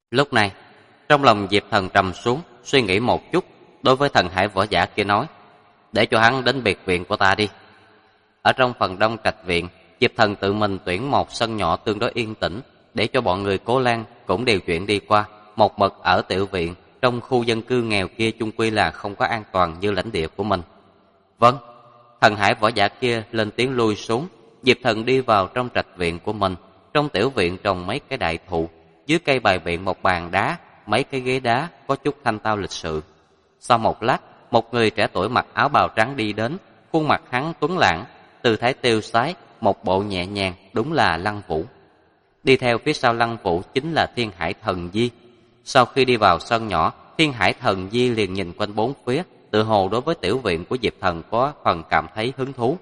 Lúc này, trong lòng Diệp Thần trầm xuống, suy nghĩ một chút, đối với thần hải võ giả kia nói, để cho hắn đến biệt viện của ta đi. Ở trong phần đông trạch viện, Diệp Thần tự mình tuyển một sân nhỏ tương đối yên tĩnh, để cho bọn người Cố Lan cũng điều chuyển đi qua. Một mực ở tiểu viện, trong khu dân cư nghèo kia chung quy là không có an toàn như lãnh địa của mình. Vâng, thần hải võ giả kia lên tiếng lui xuống. Diệp Thần đi vào trong trạch viện của mình. Trong tiểu viện trồng mấy cái đại thụ, dưới cây bày biện một bàn đá, mấy cái ghế đá có chút thanh tao lịch sự. Sau một lát, một người trẻ tuổi mặc áo bào trắng đi đến, khuôn mặt hắn tuấn lãng, tư thái tiêu sái, một bộ nhẹ nhàng, đúng là Lăng Vũ. Đi theo phía sau Lăng Vũ chính là Thiên Hải Thần Di. Sau khi đi vào sân nhỏ, Thiên Hải Thần Di liền nhìn quanh bốn phía, tự hồ đối với tiểu viện của Diệp Thần có phần cảm thấy hứng thú.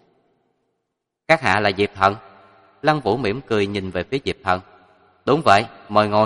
Các hạ là Diệp Thần? Lăng Vũ mỉm cười nhìn về phía Diệp Thần. Đúng vậy, mời ngồi.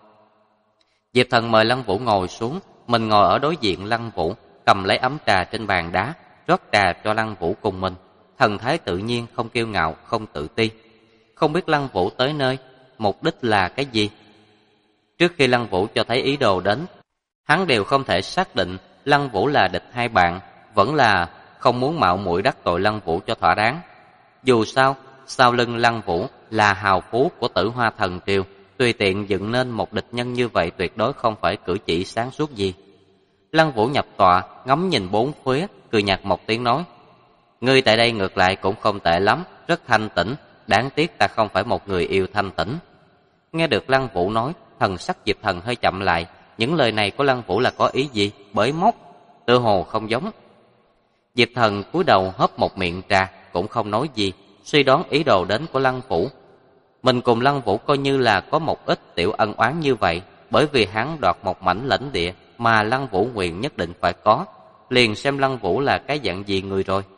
Diệp Thần mời Lăng Vũ ngồi xuống, mình ngồi ở đối diện Lăng Vũ, cầm lấy ấm trà trên bàn đá, rót trà cho Lăng Vũ cùng mình. Thần thái tự nhiên, không kiêu ngạo, không tự ti. Không biết Lăng Vũ tới nơi, mục đích là cái gì? Trước khi Lăng Vũ cho thấy ý đồ đến, hắn đều không thể xác định Lăng Vũ là địch hay bạn, vẫn là không muốn mạo muội đắc tội Lăng Vũ cho thỏa đáng. Dù sao, sau lưng Lăng Vũ là hào phú của Tử Hoa Thần Triều, tùy tiện dựng nên một địch nhân như vậy tuyệt đối không phải cử chỉ sáng suốt gì. Lăng Vũ nhập tọa, ngắm nhìn bốn phía, cười nhạt một tiếng nói, ngươi tại đây ngược lại cũng không tệ lắm, rất thanh tĩnh, đáng tiếc ta không phải một người yêu thanh tĩnh. Nghe được Lăng Vũ nói, thần sắc Diệp Thần hơi chậm lại, những lời này của Lăng Vũ là có ý gì? Bới móc, tựa hồ không giống. Diệp Thần cúi đầu hớp một miệng trà, cũng không nói gì, suy đoán ý đồ đến của Lăng Vũ. Mình cùng Lăng Vũ coi như là có một ít tiểu ân oán như vậy, bởi vì hắn đoạt một mảnh lãnh địa mà Lăng Vũ nguyện nhất định phải có, liền xem Lăng Vũ là cái dạng gì người rồi.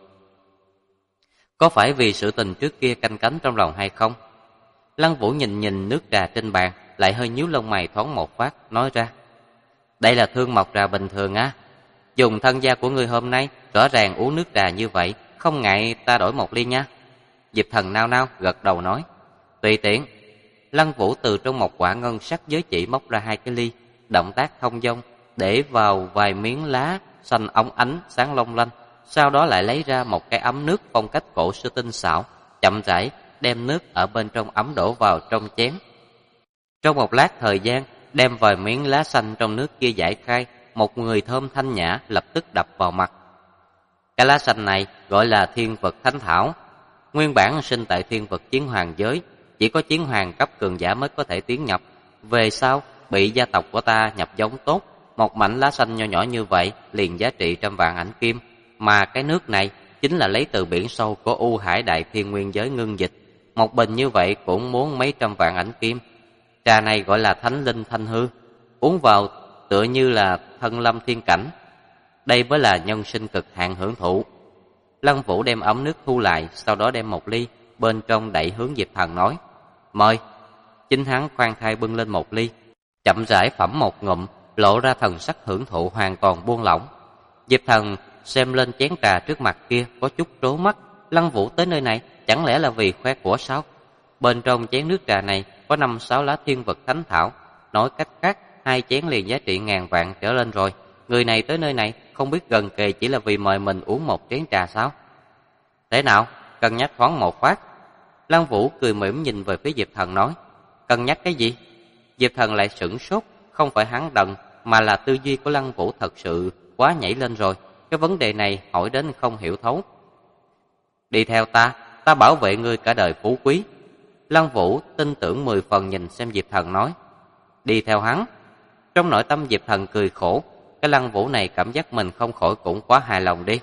Có phải vì sự tình trước kia canh cánh trong lòng hay không? Lăng Vũ nhìn nhìn nước trà trên bàn, lại hơi nhíu lông mày thoáng một phát, nói ra, đây là thương mộc trà bình thường á, dùng thân gia của ngươi hôm nay, rõ ràng uống nước trà như vậy, không ngại ta đổi một ly nha. Diệp Thần nao nao gật đầu nói, tùy tiện. Lăng Vũ từ trong một quả ngân sắc giới chỉ móc ra hai cái ly, động tác thông dong, để vào vài miếng lá xanh óng ánh sáng long lanh, sau đó lại lấy ra một cái ấm nước phong cách cổ xưa tinh xảo, chậm rãi đem nước ở bên trong ấm đổ vào trong chén. Trong một lát thời gian, đem vài miếng lá xanh trong nước kia giải khai, một người thơm thanh nhã lập tức đập vào mặt. Cái lá xanh này gọi là Thiên Vực Thánh Thảo, nguyên bản sinh tại Thiên Vực Chiến Hoàng giới, chỉ có chiến hoàng cấp cường giả mới có thể tiến nhập. Về sau bị gia tộc của ta nhập giống tốt, một mảnh lá xanh nho nhỏ như vậy liền giá trị trăm vạn ảnh kim, mà cái nước này chính là lấy từ biển sâu của U Hải Đại Thiên Nguyên giới ngưng dịch, một bình như vậy cũng muốn mấy trăm vạn ảnh kim. Trà này gọi là Thánh Linh Thanh Hư, uống vào tựa như là thân lâm thiên cảnh. Đây mới là nhân sinh cực hạn hưởng thụ. Lăng Vũ đem ấm nước thu lại, sau đó đem một ly bên trong đẩy hướng Diệp Thần nói, mời. Chính hắn khoan thai bưng lên một ly, chậm rãi phẩm một ngụm, lộ ra thần sắc hưởng thụ hoàn toàn buông lỏng. Diệp Thần xem lên chén trà trước mặt kia có chút trố mắt, Lăng Vũ tới nơi này chẳng lẽ là vì khoe của sao? Bên trong chén nước trà này có 5-6 lá Thiên Vực Thánh Thảo, nói cách khác 2 chén liền giá trị ngàn vạn trở lên rồi. Người này tới nơi này không biết gần kề chỉ là vì mời mình uống một chén trà sao? Thế nào, cân nhắc thoáng một phát. Lăng Vũ cười mỉm nhìn về phía Diệp Thần nói, cân nhắc cái gì? Diệp Thần lại sửng sốt, không phải hắn đần, mà là tư duy của Lăng Vũ thật sự quá nhảy lên rồi. Cái vấn đề này hỏi đến không hiểu thấu. Đi theo ta, ta bảo vệ ngươi cả đời phú quý. Lăng Vũ tin tưởng 10 phần nhìn xem Diệp Thần nói, đi theo hắn. Trong nội tâm Diệp Thần cười khổ, cái Lăng Vũ này cảm giác mình không khỏi cũng quá hài lòng đi.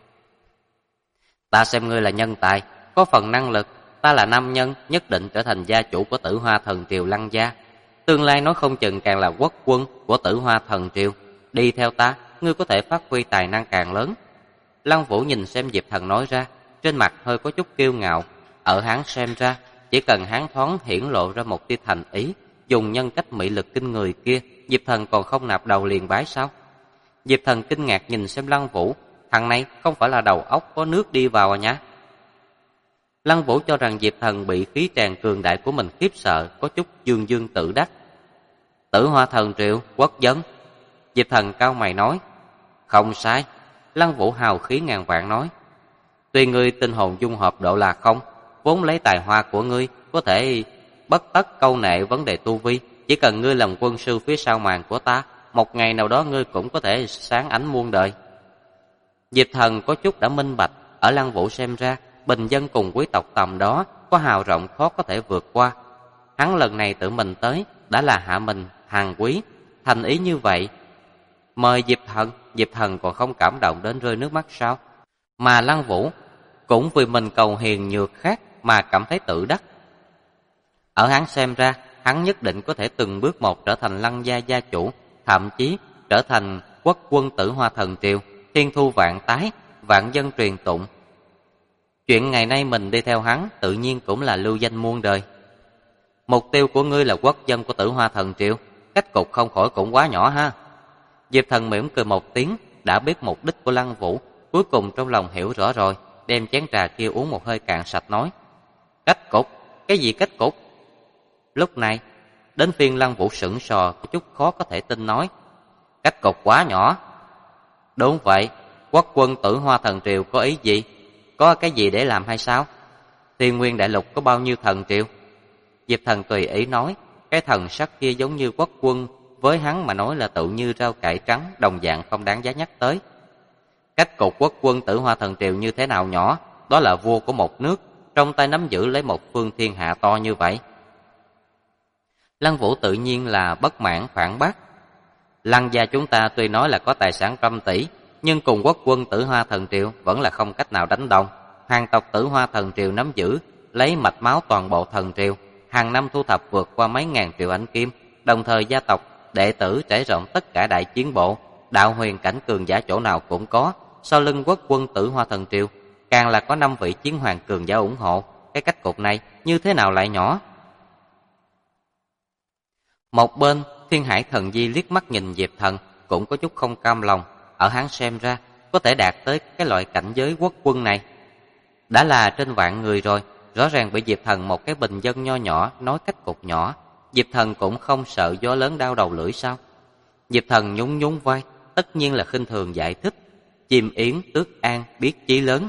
Ta xem ngươi là nhân tài, có phần năng lực, ta là nam nhân, nhất định trở thành gia chủ của Tử Hoa Thần Triều Lăng gia. Tương lai nói không chừng càng là quốc quân của Tử Hoa Thần Triều. Đi theo ta, ngươi có thể phát huy tài năng càng lớn. Lăng Vũ nhìn xem Diệp Thần nói ra, trên mặt hơi có chút kiêu ngạo. Ở hắn xem ra, chỉ cần hắn thoáng hiển lộ ra một tia thành ý, dùng nhân cách mị lực kinh người kia, Diệp Thần còn không nạp đầu liền bái sao? Diệp Thần kinh ngạc nhìn xem Lăng Vũ, thằng này không phải là đầu óc có nước đi vào à nhá? Lăng Vũ cho rằng Diệp Thần bị khí tràn cường đại của mình khiếp sợ, có chút dương dương tự đắc. Tử Hoa Thần Triều, quốc dân. Diệp Thần cau mày nói. Không sai. Lăng Vũ hào khí ngàn vạn nói. Tuy ngươi tinh hồn dung hợp độ là không, vốn lấy tài hoa của ngươi có thể bất tất câu nệ vấn đề tu vi. Chỉ cần ngươi làm quân sư phía sau màn của ta, một ngày nào đó ngươi cũng có thể sáng ánh muôn đời. Diệp Thần có chút đã minh bạch, ở Lăng Vũ xem ra, bình dân cùng quý tộc tầm đó có hào rộng khó có thể vượt qua. Hắn lần này tự mình tới, đã là hạ mình, hàng quý, thành ý như vậy. Mời Diệp Thần còn không cảm động đến rơi nước mắt sao? Mà Lăng Vũ cũng vì mình cầu hiền nhược khác mà cảm thấy tự đắc. Ở hắn xem ra, hắn nhất định có thể từng bước một trở thành Lăng gia gia chủ, thậm chí trở thành quốc quân Tử Hoa Thần Triều, thiên thu vạn tái, vạn dân truyền tụng. Chuyện ngày nay mình đi theo hắn tự nhiên cũng là lưu danh muôn đời. Mục tiêu của ngươi là quốc dân của Tử Hoa Thần Triều, cách cục không khỏi cũng quá nhỏ ha. Diệp Thần mỉm cười một tiếng, đã biết mục đích của Lăng Vũ, cuối cùng trong lòng hiểu rõ rồi, đem chén trà kia uống một hơi cạn sạch nói. Cách cục? Cái gì cách cục? Lúc này, đến phiên Lăng Vũ sững sờ, có chút khó có thể tin nói. Cách cục quá nhỏ. Đúng vậy, quốc quân Tử Hoa Thần Triều có ý gì? Có cái gì để làm hay sao? Thiên Nguyên Đại Lục có bao nhiêu thần triều? Diệp Thần tùy ý nói, cái thần sắc kia giống như quốc quân, với hắn mà nói là tự như rau cải trắng, đồng dạng không đáng giá nhắc tới. Cách cục quốc quân Tử Hoa Thần Triều như thế nào nhỏ? Đó là vua của một nước, trong tay nắm giữ lấy một phương thiên hạ to như vậy. Lăng Vũ tự nhiên là bất mãn phản bác. Lăng gia chúng ta tuy nói là có tài sản trăm tỷ, nhưng cùng quốc quân Tử Hoa Thần Triều vẫn là không cách nào đánh đồng. Hoàng tộc Tử Hoa Thần Triều nắm giữ lấy mạch máu toàn bộ thần triều, hàng năm thu thập vượt qua mấy ngàn triệu ảnh kim, đồng thời gia tộc đệ tử trải rộng tất cả đại chiến bộ, đạo huyền cảnh cường giả chỗ nào cũng có. Sau lưng quốc quân Tử Hoa Thần Triều càng là có 5 vị chiến hoàng cường giả ủng hộ. Cái cách cục này như thế nào lại nhỏ? Một bên, Thiên Hải Thần Di liếc mắt nhìn Diệp Thần, cũng có chút không cam lòng. Ở hắn xem ra, có thể đạt tới cái loại cảnh giới quốc quân này đã là trên vạn người rồi. Rõ ràng bị Diệp Thần một cái bình dân nho nhỏ nói cách cục nhỏ, Diệp Thần cũng không sợ gió lớn đau đầu lưỡi sao? Diệp Thần nhún nhún vai, tất nhiên là khinh thường giải thích. Chim yến tước an biết chí lớn.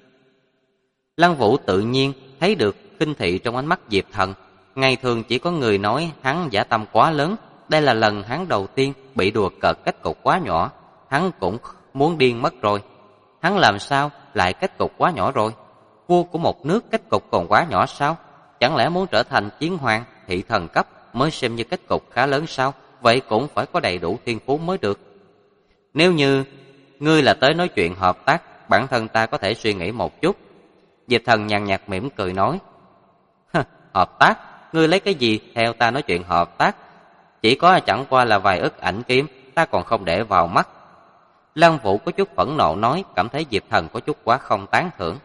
Lăng Vũ tự nhiên thấy được khinh thị trong ánh mắt Diệp Thần. Ngày thường chỉ có người nói hắn dã tâm quá lớn, đây là lần hắn đầu tiên bị đùa cợt cách cục quá nhỏ, hắn cũng muốn điên mất rồi. Hắn làm sao lại cách cục quá nhỏ rồi? Vua của một nước cách cục còn quá nhỏ sao? Chẳng lẽ muốn trở thành chiến hoàng, thị thần cấp mới xem như cách cục khá lớn sao? Vậy cũng phải có đầy đủ thiên phú mới được. Nếu như ngươi là tới nói chuyện hợp tác, bản thân ta có thể suy nghĩ một chút. Diệp Thần nhàn nhạt mỉm cười nói. Hợp tác? Ngươi lấy cái gì theo ta nói chuyện hợp tác? Chỉ có chẳng qua là vài ức ảnh kiếm, ta còn không để vào mắt. Lăng Vũ có chút phẫn nộ nói, cảm thấy Diệp Thần có chút quá không tán thưởng.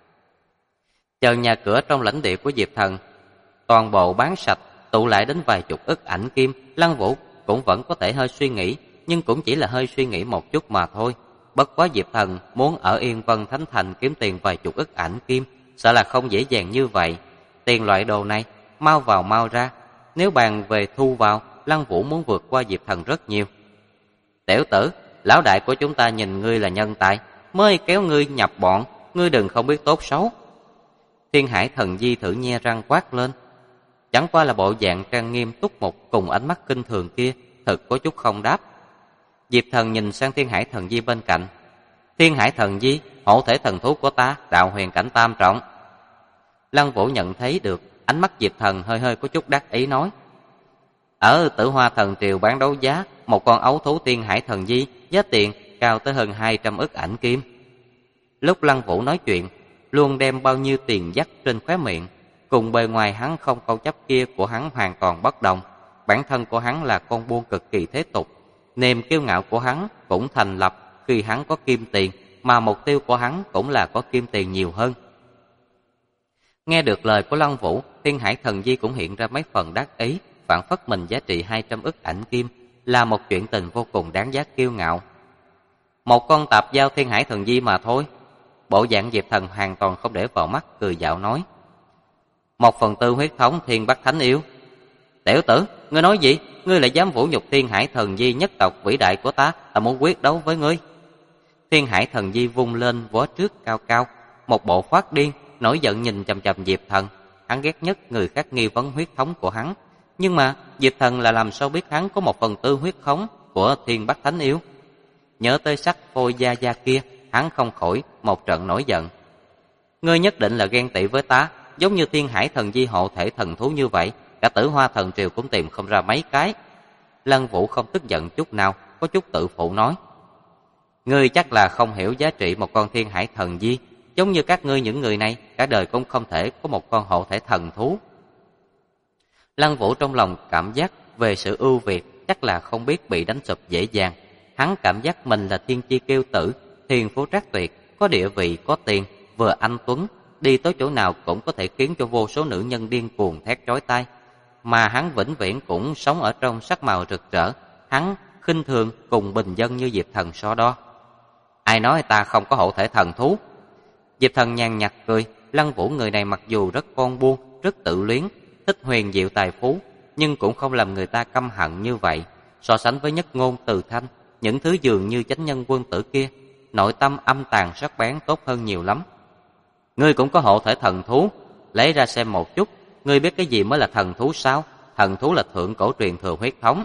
Chờ nhà cửa trong lãnh địa của Diệp Thần toàn bộ bán sạch, tụ lại đến vài chục ức ảnh kim, Lăng Vũ cũng vẫn có thể hơi suy nghĩ, nhưng cũng chỉ là hơi suy nghĩ một chút mà thôi. Bất quá Diệp Thần muốn ở Yên Vân Thánh Thành kiếm tiền vài chục ức ảnh kim, sợ là không dễ dàng như vậy. Tiền loại đồ này mau vào mau ra, nếu bàn về thu vào, Lăng Vũ muốn vượt qua Diệp Thần rất nhiều. Tiểu tử, lão đại của chúng ta nhìn ngươi là nhân tài, mới kéo ngươi nhập bọn, ngươi đừng không biết tốt xấu. Thiên Hải Thần Di thử nhe răng quát lên. Chẳng qua là bộ dạng trang nghiêm túc mục cùng ánh mắt kinh thường kia, thật có chút không đáp. Diệp Thần nhìn sang Thiên Hải Thần Di bên cạnh. Thiên Hải Thần Di, hộ thể thần thú của ta, đạo huyền cảnh tam trọng. Lăng Vũ nhận thấy được ánh mắt Diệp Thần hơi hơi có chút đắc ý nói. Ở Tử Hoa Thần Triều bán đấu giá một con ấu thú Thiên Hải Thần Di, giá tiền cao tới hơn 200 ức ảnh kim. Lúc Lăng Vũ nói chuyện, luôn đem bao nhiêu tiền dắt trên khóe miệng, cùng bề ngoài hắn không câu chấp kia của hắn hoàn toàn bất đồng. Bản thân của hắn là con buôn cực kỳ thế tục, niềm kiêu ngạo của hắn cũng thành lập khi hắn có kim tiền, mà mục tiêu của hắn cũng là có kim tiền nhiều hơn. Nghe được lời của Lăng Vũ, Thiên Hải Thần Di cũng hiện ra mấy phần đắc ý, phản phất mình giá trị 200 ức ảnh kim là một chuyện tình vô cùng đáng giá kiêu ngạo. Một con tạp giao Thiên Hải Thần Di mà thôi. Bộ dạng Diệp Thần hoàn toàn không để vào mắt, cười dạo nói. 1/4 huyết thống Thiên Bắc Thánh Yêu. Tiểu tử, ngươi nói gì? Ngươi lại dám vũ nhục Thiên Hải Thần Di nhất tộc vĩ đại của ta muốn quyết đấu với ngươi. Thiên Hải Thần Di vung lên vó trước cao cao, một bộ phát điên, nổi giận nhìn chằm chằm Diệp Thần. Hắn ghét nhất người khác nghi vấn huyết thống của hắn. Nhưng mà Diệp Thần là làm sao biết hắn có 1/4 huyết thống của Thiên Bắc Thánh Yêu? Nhớ tới sắc phôi gia gia kia, hắn không khỏi một trận nổi giận. Ngươi nhất định là ghen tị với ta, giống như Thiên Hải Thần Di hộ thể thần thú như vậy, cả Tử Hoa Thần Triều cũng tìm không ra mấy cái. Lăng Vũ không tức giận chút nào, có chút tự phụ nói. Ngươi chắc là không hiểu giá trị một con Thiên Hải Thần Di, giống như các ngươi những người này, cả đời cũng không thể có một con hộ thể thần thú. Lăng Vũ trong lòng cảm giác về sự ưu việt, chắc là không biết bị đánh sụp dễ dàng. Hắn cảm giác mình là thiên chi kiêu tử, thiền phú trác tuyệt, có địa vị, có tiền, vừa anh tuấn, đi tới chỗ nào cũng có thể khiến cho vô số nữ nhân điên cuồng thét chói tai. Mà hắn vĩnh viễn cũng sống ở trong sắc màu rực rỡ, hắn khinh thường cùng bình dân như Diệp Thần so đo. Ai nói ta không có hộ thể thần thú? Diệp Thần nhàn nhạt cười, Lăng Vũ người này mặc dù rất con buôn, rất tự luyến, thích huyền diệu tài phú, nhưng cũng không làm người ta căm hận như vậy. So sánh với Nhất Ngôn, Từ Thanh, những thứ dường như chánh nhân quân tử kia, nội tâm âm tàn sắc bén tốt hơn nhiều lắm. Ngươi cũng có hộ thể thần thú, lấy ra xem một chút, ngươi biết cái gì mới là thần thú sao? Thần thú là thượng cổ truyền thừa huyết thống.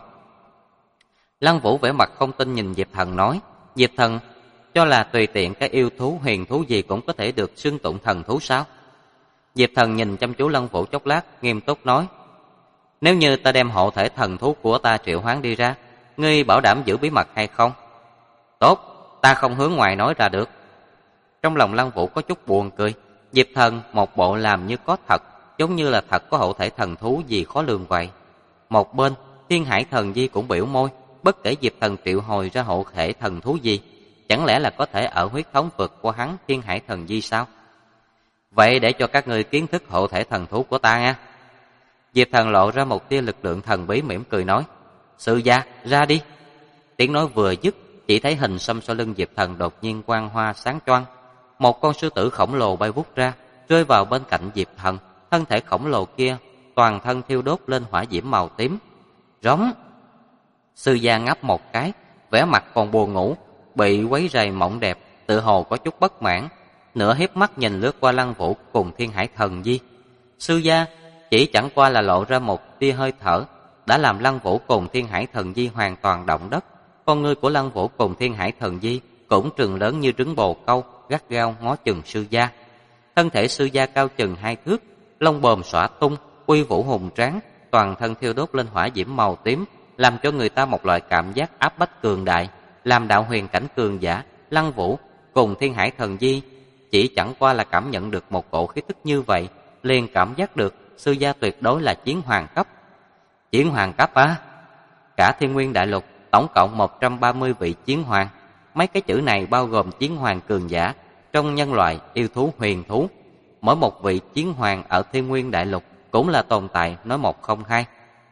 Lăng Vũ vẻ mặt không tin nhìn Diệp Thần nói. Diệp Thần cho là tùy tiện cái yêu thú huyền thú gì cũng có thể được xưng tụng thần thú sao? Diệp Thần nhìn chăm chú Lăng Vũ chốc lát, nghiêm túc nói. Nếu như ta đem hộ thể thần thú của ta triệu hoán đi ra, ngươi bảo đảm giữ bí mật hay không? Tốt, ta không hướng ngoài nói ra được. Trong lòng Lăng Vũ có chút buồn cười. Diệp Thần một bộ làm như có thật, giống như là thật có hộ thể thần thú gì khó lường vậy. Một bên, Thiên Hải Thần Di cũng biểu môi, bất kể Diệp Thần triệu hồi ra hộ thể thần thú gì, chẳng lẽ là có thể ở huyết thống vượt qua hắn Thiên Hải Thần Di sao? Vậy để cho các ngươi kiến thức hộ thể thần thú của ta nha. Diệp Thần lộ ra một tia lực lượng thần bí mỉm cười nói. Sư gia, ra đi. Tiếng nói vừa dứt, chỉ thấy hình xăm sau lưng Diệp Thần đột nhiên quang hoa sáng choang. Một con sư tử khổng lồ bay vút ra, rơi vào bên cạnh Diệp Thần. Thân thể khổng lồ kia toàn thân thiêu đốt lên hỏa diễm màu tím. Rống. Sư gia ngáp một cái, vẻ mặt còn buồn ngủ, bị quấy rầy mộng đẹp, tự hồ có chút bất mãn, nửa hiếp mắt nhìn lướt qua Lăng Vũ cùng Thiên Hải Thần Di. Sư gia chỉ chẳng qua là lộ ra một tia hơi thở, đã làm Lăng Vũ cùng Thiên Hải Thần Di hoàn toàn động đất. Con ngươi của Lăng Vũ cùng Thiên Hải Thần Di cũng trừng lớn như trứng bồ câu, gắt gao ngó chừng sư gia. Thân thể sư gia cao chừng 2 thước, lông bồm xõa tung, uy vũ hùng tráng, toàn thân thiêu đốt lên hỏa diễm màu tím, làm cho người ta một loại cảm giác áp bách cường đại. Làm đạo huyền cảnh cường giả, Lăng Vũ cùng Thiên Hải Thần Di chỉ chẳng qua là cảm nhận được một cổ khí tức như vậy, liền cảm giác được sư gia tuyệt đối là chiến hoàng cấp. Chiến hoàng cấp á? Cả Thiên Nguyên Đại Lục tổng cộng 130 vị chiến hoàng. Mấy cái chữ này bao gồm chiến hoàng cường giả trong nhân loại, yêu thú, huyền thú. Mỗi một vị chiến hoàng ở Thiên Nguyên Đại Lục cũng là tồn tại nói một không hai.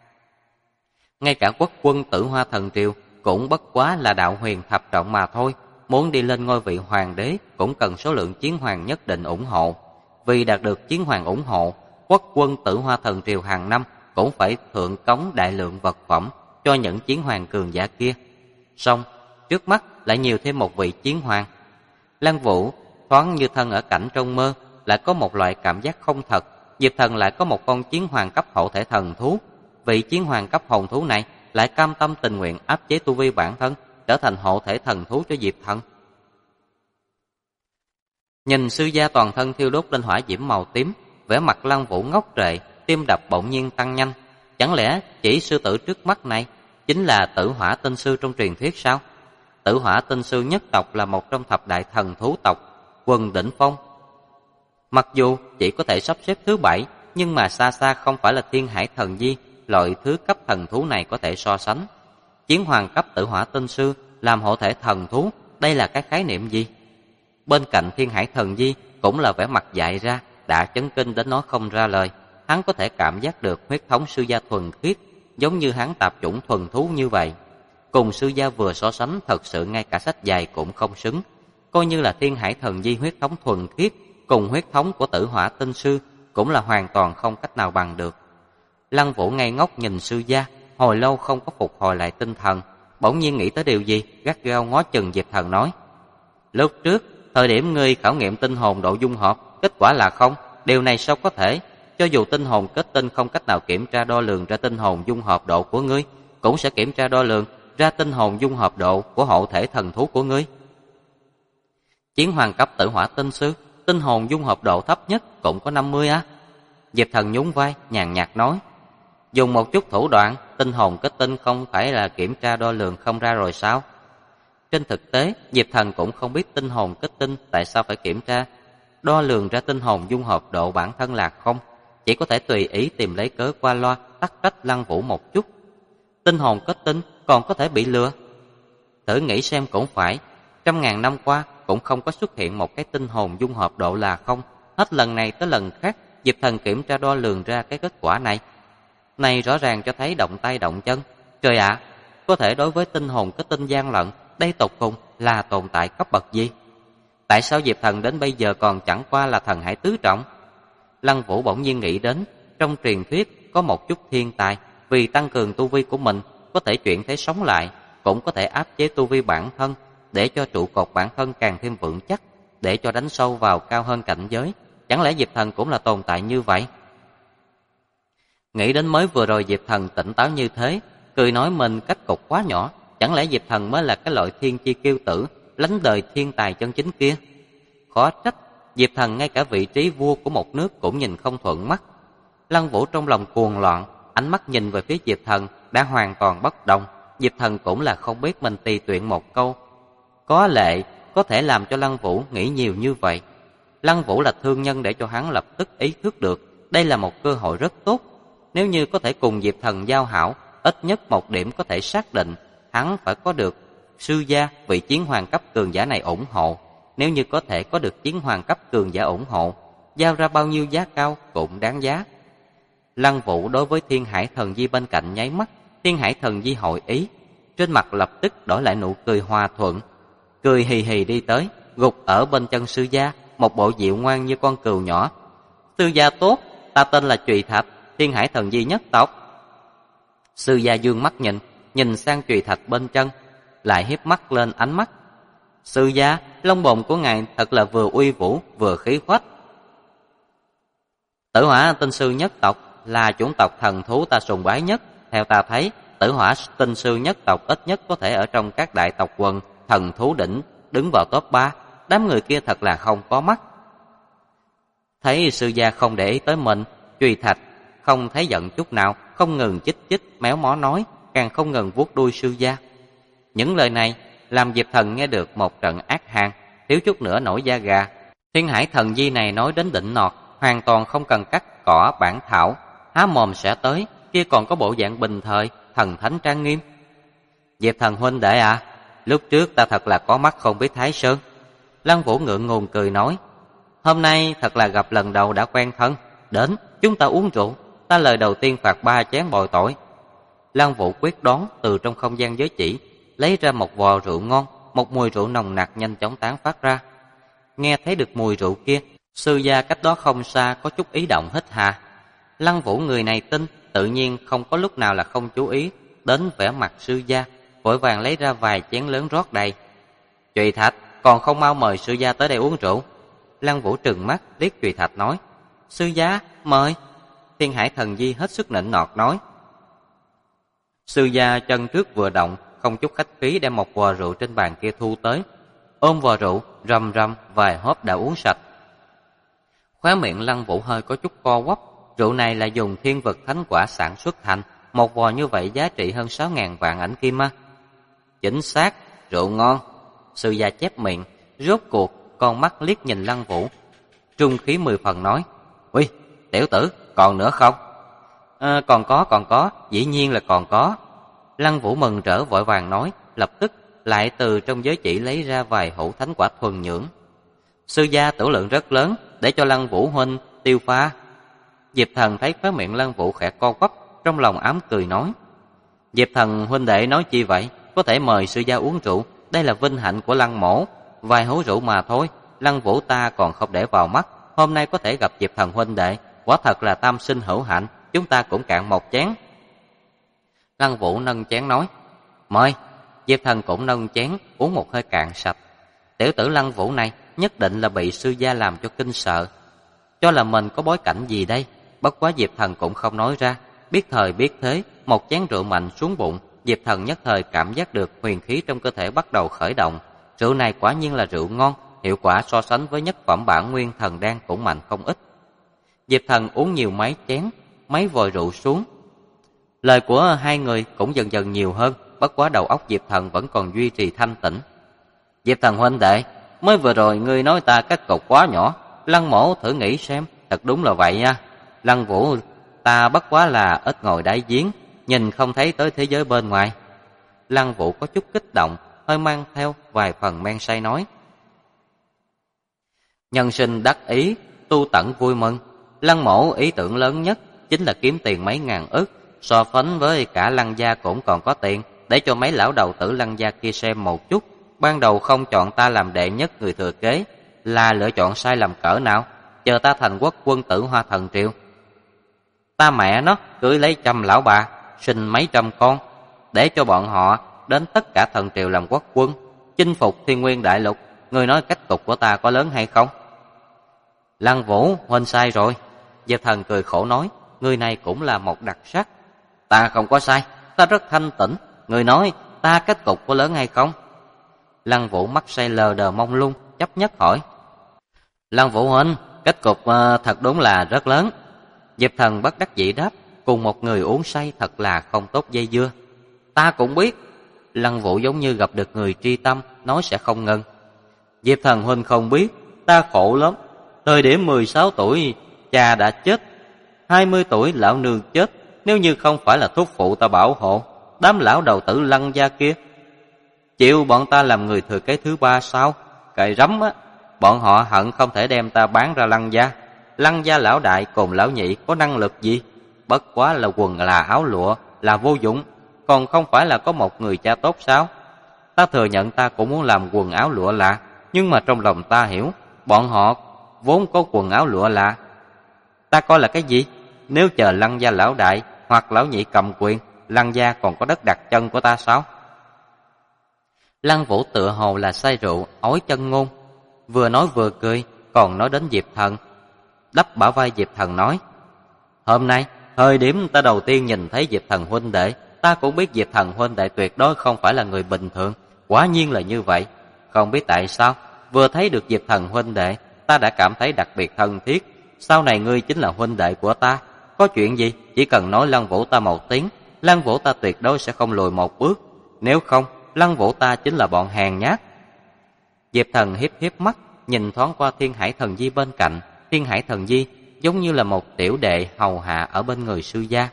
Ngay cả quốc quân Tử Hoa Thần Triều cũng bất quá là đạo huyền thập trọng mà thôi. Muốn đi lên ngôi vị hoàng đế cũng cần số lượng chiến hoàng nhất định ủng hộ. Vì đạt được chiến hoàng ủng hộ, quốc quân Tử Hoa Thần Triều hàng năm cũng phải thượng cống đại lượng vật phẩm cho những chiến hoàng cường giả kia. Song trước mắt lại nhiều thêm một vị chiến hoàng. Lăng Vũ thoáng như thân ở cảnh trong mơ, lại có một loại cảm giác không thật. Diệp Thần lại có một con chiến hoàng cấp hộ thể thần thú. Vị chiến hoàng cấp hồn thú này lại cam tâm tình nguyện áp chế tu vi bản thân, trở thành hộ thể thần thú cho Diệp Thần. Nhìn sư gia toàn thân thiêu đốt lên hỏa diễm màu tím, vẻ mặt Lăng Vũ ngốc trệ, tim đập bỗng nhiên tăng nhanh. Chẳng lẽ chỉ sư tử trước mắt này chính là Tử Hỏa Tinh Sư trong truyền thuyết sao? Tử Hỏa Tinh Sư nhất tộc là một trong thập đại thần thú tộc, quần đỉnh phong. Mặc dù chỉ có thể sắp xếp thứ 7, nhưng mà xa xa không phải là Thiên Hải Thần Di, loại thứ cấp thần thú này có thể so sánh. Chiến hoàng cấp Tử Hỏa Tinh Sư làm hộ thể thần thú, đây là cái khái niệm gì? Bên cạnh Thiên Hải Thần Di cũng là vẻ mặt dại ra, đã chấn kinh đến nói không ra lời. Hắn có thể cảm giác được huyết thống sư gia thuần khiết, giống như hắn tạp chủng thuần thú như vậy. Cùng sư gia vừa so sánh, thật sự ngay cả sách dài cũng không xứng. Coi như là Thiên Hải Thần Di huyết thống thuần khiết, cùng huyết thống của Tử Hỏa Tinh Sư cũng là hoàn toàn không cách nào bằng được. Lăng Vũ ngây ngốc nhìn sư gia, hồi lâu không có phục hồi lại tinh thần, bỗng nhiên nghĩ tới điều gì, gắt gao ngó chừng Diệp Thần nói: lúc trước, thời điểm ngươi khảo nghiệm tinh hồn độ dung hợp, kết quả là không, điều này sao có thể? Cho dù tinh hồn kết tinh không cách nào kiểm tra đo lường ra tinh hồn dung hợp độ của ngươi, cũng sẽ kiểm tra đo lường ra tinh hồn dung hợp độ của hộ thể thần thú của ngươi. Chiến hoàng cấp tử hỏa tinh sư, tinh hồn dung hợp độ thấp nhất cũng có 50 á. Diệp Thần nhún vai, nhàn nhạt nói: dùng một chút thủ đoạn, tinh hồn kết tinh không phải là kiểm tra đo lường không ra rồi sao? Trên thực tế, Diệp Thần cũng không biết tinh hồn kết tinh tại sao phải kiểm tra đo lường ra tinh hồn dung hợp độ bản thân là không, chỉ có thể tùy ý tìm lấy cớ qua loa tắc trách Lăng Vũ một chút. Tinh hồn kết tinh còn có thể bị lừa? Thử nghĩ xem cũng phải, 100.000 năm qua cũng không có xuất hiện một cái tinh hồn dung hợp độ là không. Hết lần này tới lần khác, Diệp Thần kiểm tra đo lường ra cái kết quả này. Này rõ ràng cho thấy động tay động chân. Trời ạ, có thể đối với tinh hồn kết tinh gian lận, đây tột cùng là tồn tại cấp bậc gì? Tại sao Diệp Thần đến bây giờ còn chẳng qua là thần hải tứ trọng? Lăng Vũ bỗng nhiên nghĩ đến, trong truyền thuyết có một chút thiên tài, vì tăng cường tu vi của mình, có thể chuyển thế sống lại, cũng có thể áp chế tu vi bản thân, để cho trụ cột bản thân càng thêm vững chắc, để cho đánh sâu vào cao hơn cảnh giới. Chẳng lẽ Diệp Thần cũng là tồn tại như vậy? Nghĩ đến mới vừa rồi Diệp Thần tỉnh táo như thế, cười nói mình cách cục quá nhỏ, chẳng lẽ Diệp Thần mới là cái loại thiên chi kiêu tử, lánh đời thiên tài chân chính kia? Khó trách, Diệp Thần ngay cả vị trí vua của một nước cũng nhìn không thuận mắt. Lăng Vũ trong lòng cuồng loạn, ánh mắt nhìn về phía Diệp Thần đã hoàn toàn bất động. Diệp Thần cũng là không biết mình tùy tuyển một câu có lệ có thể làm cho Lăng Vũ nghĩ nhiều như vậy. Lăng Vũ là thương nhân để cho hắn lập tức ý thức được đây là một cơ hội rất tốt. Nếu như có thể cùng Diệp Thần giao hảo, ít nhất một điểm có thể xác định hắn phải có được sư gia vị chiến hoàng cấp cường giả này ủng hộ. Nếu như có thể có được chiến hoàng cấp cường giả ủng hộ, giao ra bao nhiêu giá cao cũng đáng giá. Lăng Vũ đối với Thiên Hải Thần Di bên cạnh nháy mắt, Thiên Hải Thần Di hội ý, trên mặt lập tức đổi lại nụ cười hòa thuận, cười hì hì đi tới, gục ở bên chân sư gia, một bộ dịu ngoan như con cừu nhỏ. Sư gia tốt, ta tên là Trùy Thạch, Thiên Hải Thần Di nhất tộc. Sư gia dương mắt nhìn sang Trùy Thạch bên chân, lại hiếp mắt lên ánh mắt. Sư gia, lông bồn của ngài thật là vừa uy vũ vừa khí phách. Tử Hỏa tinh sư nhất tộc là chủng tộc thần thú ta sùng bái nhất. Theo ta thấy, Tử Hỏa tinh sư nhất tộc ít nhất có thể ở trong các đại tộc quần thần thú đỉnh đứng vào top 3. Đám người kia thật là không có mắt. Thấy sư gia không để ý tới mình, Trùy Thạch không thấy giận chút nào, không ngừng chích chích méo mó nói, càng không ngừng vuốt đuôi sư gia. Những lời này làm Diệp Thần nghe được một trận ác hàn, thiếu chút nữa nổi da gà. Thiên Hải Thần Di này nói đến đỉnh nọt, hoàn toàn không cần cắt cỏ bản thảo, há mồm sẽ tới, kia còn có bộ dạng bình thời, thần thánh trang nghiêm. Diệp Thần huynh đệ à, lúc trước ta thật là có mắt không biết Thái Sơn. Lăng Vũ ngượng ngùng cười nói, hôm nay thật là gặp lần đầu đã quen thân, đến chúng ta uống rượu, ta lời đầu tiên phạt 3 chén bồi tội. Lăng Vũ quyết đoán từ trong không gian giới chỉ lấy ra một vò rượu ngon, một mùi rượu nồng nặc nhanh chóng tán phát ra. Nghe thấy được mùi rượu kia, sư gia cách đó không xa có chút ý động hít hà. Lăng Vũ người này tinh, tự nhiên không có lúc nào là không chú ý đến vẻ mặt sư gia, vội vàng lấy ra vài chén lớn rót đầy. Trùy Thạch, còn không mau mời sư gia tới đây uống rượu. Lăng Vũ trừng mắt liếc Trùy Thạch nói, sư gia mời. Thiên Hải Thần Di hết sức nịnh nọt nói. Sư gia chân trước vừa động, không chút khách khí đem một vò rượu trên bàn kia thu tới, ôm vò rượu rầm rầm vài hớp đã uống sạch. Khóe miệng Lăng Vũ hơi có chút co quắp, rượu này là dùng thiên vực thánh quả sản xuất thành, một vò như vậy giá trị hơn 6.000 vạn ảnh kim á. Chính xác, rượu ngon. Sư gia chép miệng, rốt cuộc con mắt liếc nhìn Lăng Vũ, trung khí 10 phần nói, ui, tiểu tử, còn nữa không? Còn có, dĩ nhiên là còn có. Lăng Vũ mừng rỡ vội vàng nói, lập tức lại từ trong giới chỉ lấy ra vài hũ thánh quả thuần nhưỡng. Sư gia tử lượng rất lớn, để cho Lăng Vũ huynh tiêu pha. Diệp Thần thấy khóe miệng Lăng Vũ khẽ co quắp, trong lòng ám cười nói, Diệp Thần huynh đệ nói chi vậy, có thể mời sư gia uống rượu, đây là vinh hạnh của Lăng mỗ. Vài hũ rượu mà thôi, Lăng Vũ ta còn không để vào mắt, hôm nay có thể gặp Diệp Thần huynh đệ, quả thật là tam sinh hữu hạnh, chúng ta cũng cạn một chén. Lăng Vũ nâng chén nói, mời. Diệp Thần cũng nâng chén uống một hơi cạn sạch. Tiểu tử Lăng Vũ này nhất định là bị sư gia làm cho kinh sợ, cho là mình có bối cảnh gì đây. Bất quá Diệp Thần cũng không nói ra. Biết thời biết thế, một chén rượu mạnh xuống bụng, Diệp Thần nhất thời cảm giác được huyền khí trong cơ thể bắt đầu khởi động. Rượu này quả nhiên là rượu ngon, hiệu quả so sánh với nhất phẩm bản nguyên thần đan cũng mạnh không ít. Diệp Thần uống nhiều mấy chén, mấy vòi rượu xuống. Lời của hai người cũng dần dần nhiều hơn, bất quá đầu óc Diệp Thần vẫn còn duy trì thanh tĩnh. Diệp Thần huynh đệ, mới vừa rồi ngươi nói ta cách cục quá nhỏ, Lăng mỗ thử nghĩ xem, thật đúng là vậy nha. Lăng Vũ ta bất quá là ít ngồi đáy giếng, nhìn không thấy tới thế giới bên ngoài. Lăng Vũ có chút kích động, hơi mang theo vài phần men say nói. Nhân sinh đắc ý, tu tận vui mừng. Lăng mỗ ý tưởng lớn nhất chính là kiếm tiền mấy ngàn ức, so sánh với cả Lăng gia cũng còn có tiền, để cho mấy lão đầu tử Lăng gia kia xem một chút. Ban đầu không chọn ta làm đệ nhất người thừa kế, là lựa chọn sai lầm cỡ nào. Chờ ta thành quốc quân tử Hoa Thần Triều, ta mẹ nó cưới lấy trăm lão bà, sinh mấy trăm con, để cho bọn họ đến tất cả thần triều làm quốc quân, chinh phục thiên nguyên đại lục. Ngươi nói cách cục của ta có lớn hay không? Lăng Vũ huynh sai rồi. Diệp Thần cười khổ nói, người này cũng là một đặc sắc. Ta không có sai, ta rất thanh tĩnh. Người nói ta cách cục có lớn hay không? Lăng Vũ mắt say lờ đờ mông lung, chấp nhất hỏi. Lăng Vũ huynh, cách cục thật đúng là rất lớn. Diệp Thần bất đắc dĩ đáp, cùng một người uống say thật là không tốt dây dưa. Ta cũng biết. Lăng Vũ giống như gặp được người tri tâm, nói sẽ không ngừng. Diệp Thần huynh không biết, ta khổ lắm. Thời điểm 16 tuổi cha đã chết, 20 tuổi lão nương chết. Nếu như không phải là thúc phụ ta bảo hộ, đám lão đầu tử Lăng gia kia chịu bọn ta làm người thừa kế thứ ba sao? Cày rắm á. Bọn họ hận không thể đem ta bán ra Lăng gia. Lăng gia lão đại cùng lão nhị có năng lực gì? Bất quá là quần là áo lụa, là vô dụng. Còn không phải là có một người cha tốt sao? Ta thừa nhận ta cũng muốn làm quần áo lụa lạ, nhưng mà trong lòng ta hiểu, bọn họ vốn có quần áo lụa lạ. Ta coi là cái gì? Nếu chờ Lăng gia lão đại hoặc lão nhị cầm quyền, Lăng gia còn có đất đặt chân của ta sao? Lăng Vũ tựa hồ là say rượu, ói chân ngôn, vừa nói vừa cười, còn nói đến Diệp Thần. Đắp bả vai Diệp Thần nói, hôm nay, thời điểm ta đầu tiên nhìn thấy Diệp Thần huynh đệ, ta cũng biết Diệp Thần huynh đệ tuyệt đối không phải là người bình thường. Quả nhiên là như vậy. Không biết tại sao, vừa thấy được Diệp Thần huynh đệ, ta đã cảm thấy đặc biệt thân thiết. Sau này ngươi chính là huynh đệ của ta. Có chuyện gì, chỉ cần nói Lăng Vũ ta một tiếng, Lăng Vũ ta tuyệt đối sẽ không lùi một bước. Nếu không, Lăng Vũ ta chính là bọn hèn nhát. Diệp Thần hiếp hiếp mắt, nhìn thoáng qua Thiên Hải Thần Di bên cạnh. Thiên Hải Thần Di giống như là một tiểu đệ hầu hạ ở bên người sư gia.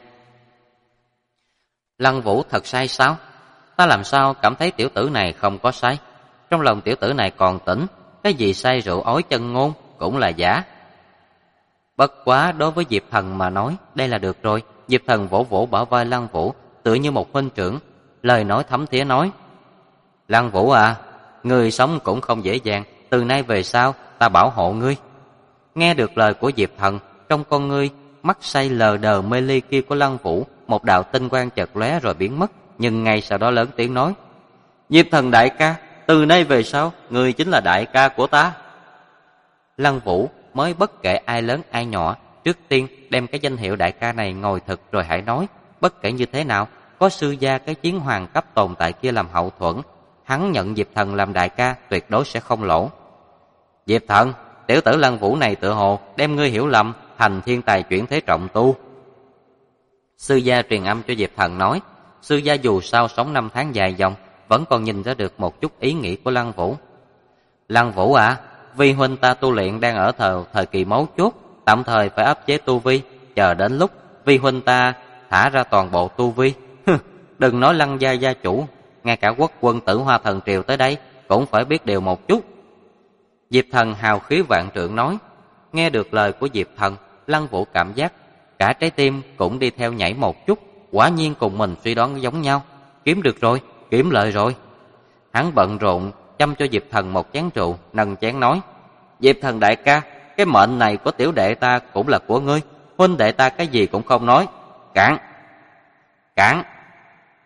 Lăng Vũ thật sai sao? Ta làm sao cảm thấy tiểu tử này không có sai? Trong lòng tiểu tử này còn tỉnh, cái gì say rượu ói chân ngôn cũng là giả. Bất quá đối với Diệp Thần mà nói, đây là được rồi. Diệp Thần vỗ vỗ bả vai Lăng Vũ, tựa như một huynh trưởng, lời nói thấm thía nói, Lăng Vũ à, ngươi sống cũng không dễ dàng, từ nay về sau ta bảo hộ ngươi. Nghe được lời của Diệp Thần, trong con ngươi mắt say lờ đờ mê ly kia của Lăng Vũ, một đạo tinh quang chợt lóe rồi biến mất, nhưng ngay sau đó lớn tiếng nói, Diệp Thần đại ca, từ nay về sau ngươi chính là đại ca của ta. Lăng Vũ mới bất kể ai lớn ai nhỏ, trước tiên đem cái danh hiệu đại ca này ngồi thực rồi hãy nói, bất kể như thế nào, có sư gia cái chiến hoàng cấp tồn tại kia làm hậu thuẫn, hắn nhận Diệp Thần làm đại ca tuyệt đối sẽ không lỗ. Diệp Thần, tiểu tử Lăng Vũ này tựa hồ đem ngươi hiểu lầm, thành thiên tài chuyển thế trọng tu. Sư gia truyền âm cho Diệp Thần nói, sư gia dù sao sống 5 tháng dài dòng, vẫn còn nhìn ra được một chút ý nghĩ của Lăng Vũ. Lăng Vũ à, vi huynh ta tu luyện đang ở thời kỳ mấu chốt, tạm thời phải áp chế tu vi, chờ đến lúc vi huynh ta thả ra toàn bộ tu vi. Đừng nói Lăng gia gia chủ, ngay cả quốc quân tử Hoa Thần Triều tới đây cũng phải biết điều một chút. Diệp Thần hào khí vạn trượng nói. Nghe được lời của Diệp Thần, Lăng Vũ cảm giác cả trái tim cũng đi theo nhảy một chút, quả nhiên cùng mình suy đoán giống nhau. Kiếm được rồi, kiếm lợi rồi. Hắn bận rộn chăm cho Diệp Thần một chén rượu, nâng chén nói, Diệp Thần đại ca, cái mệnh này của tiểu đệ ta cũng là của ngươi, huynh đệ ta cái gì cũng không nói. Cản! Cản!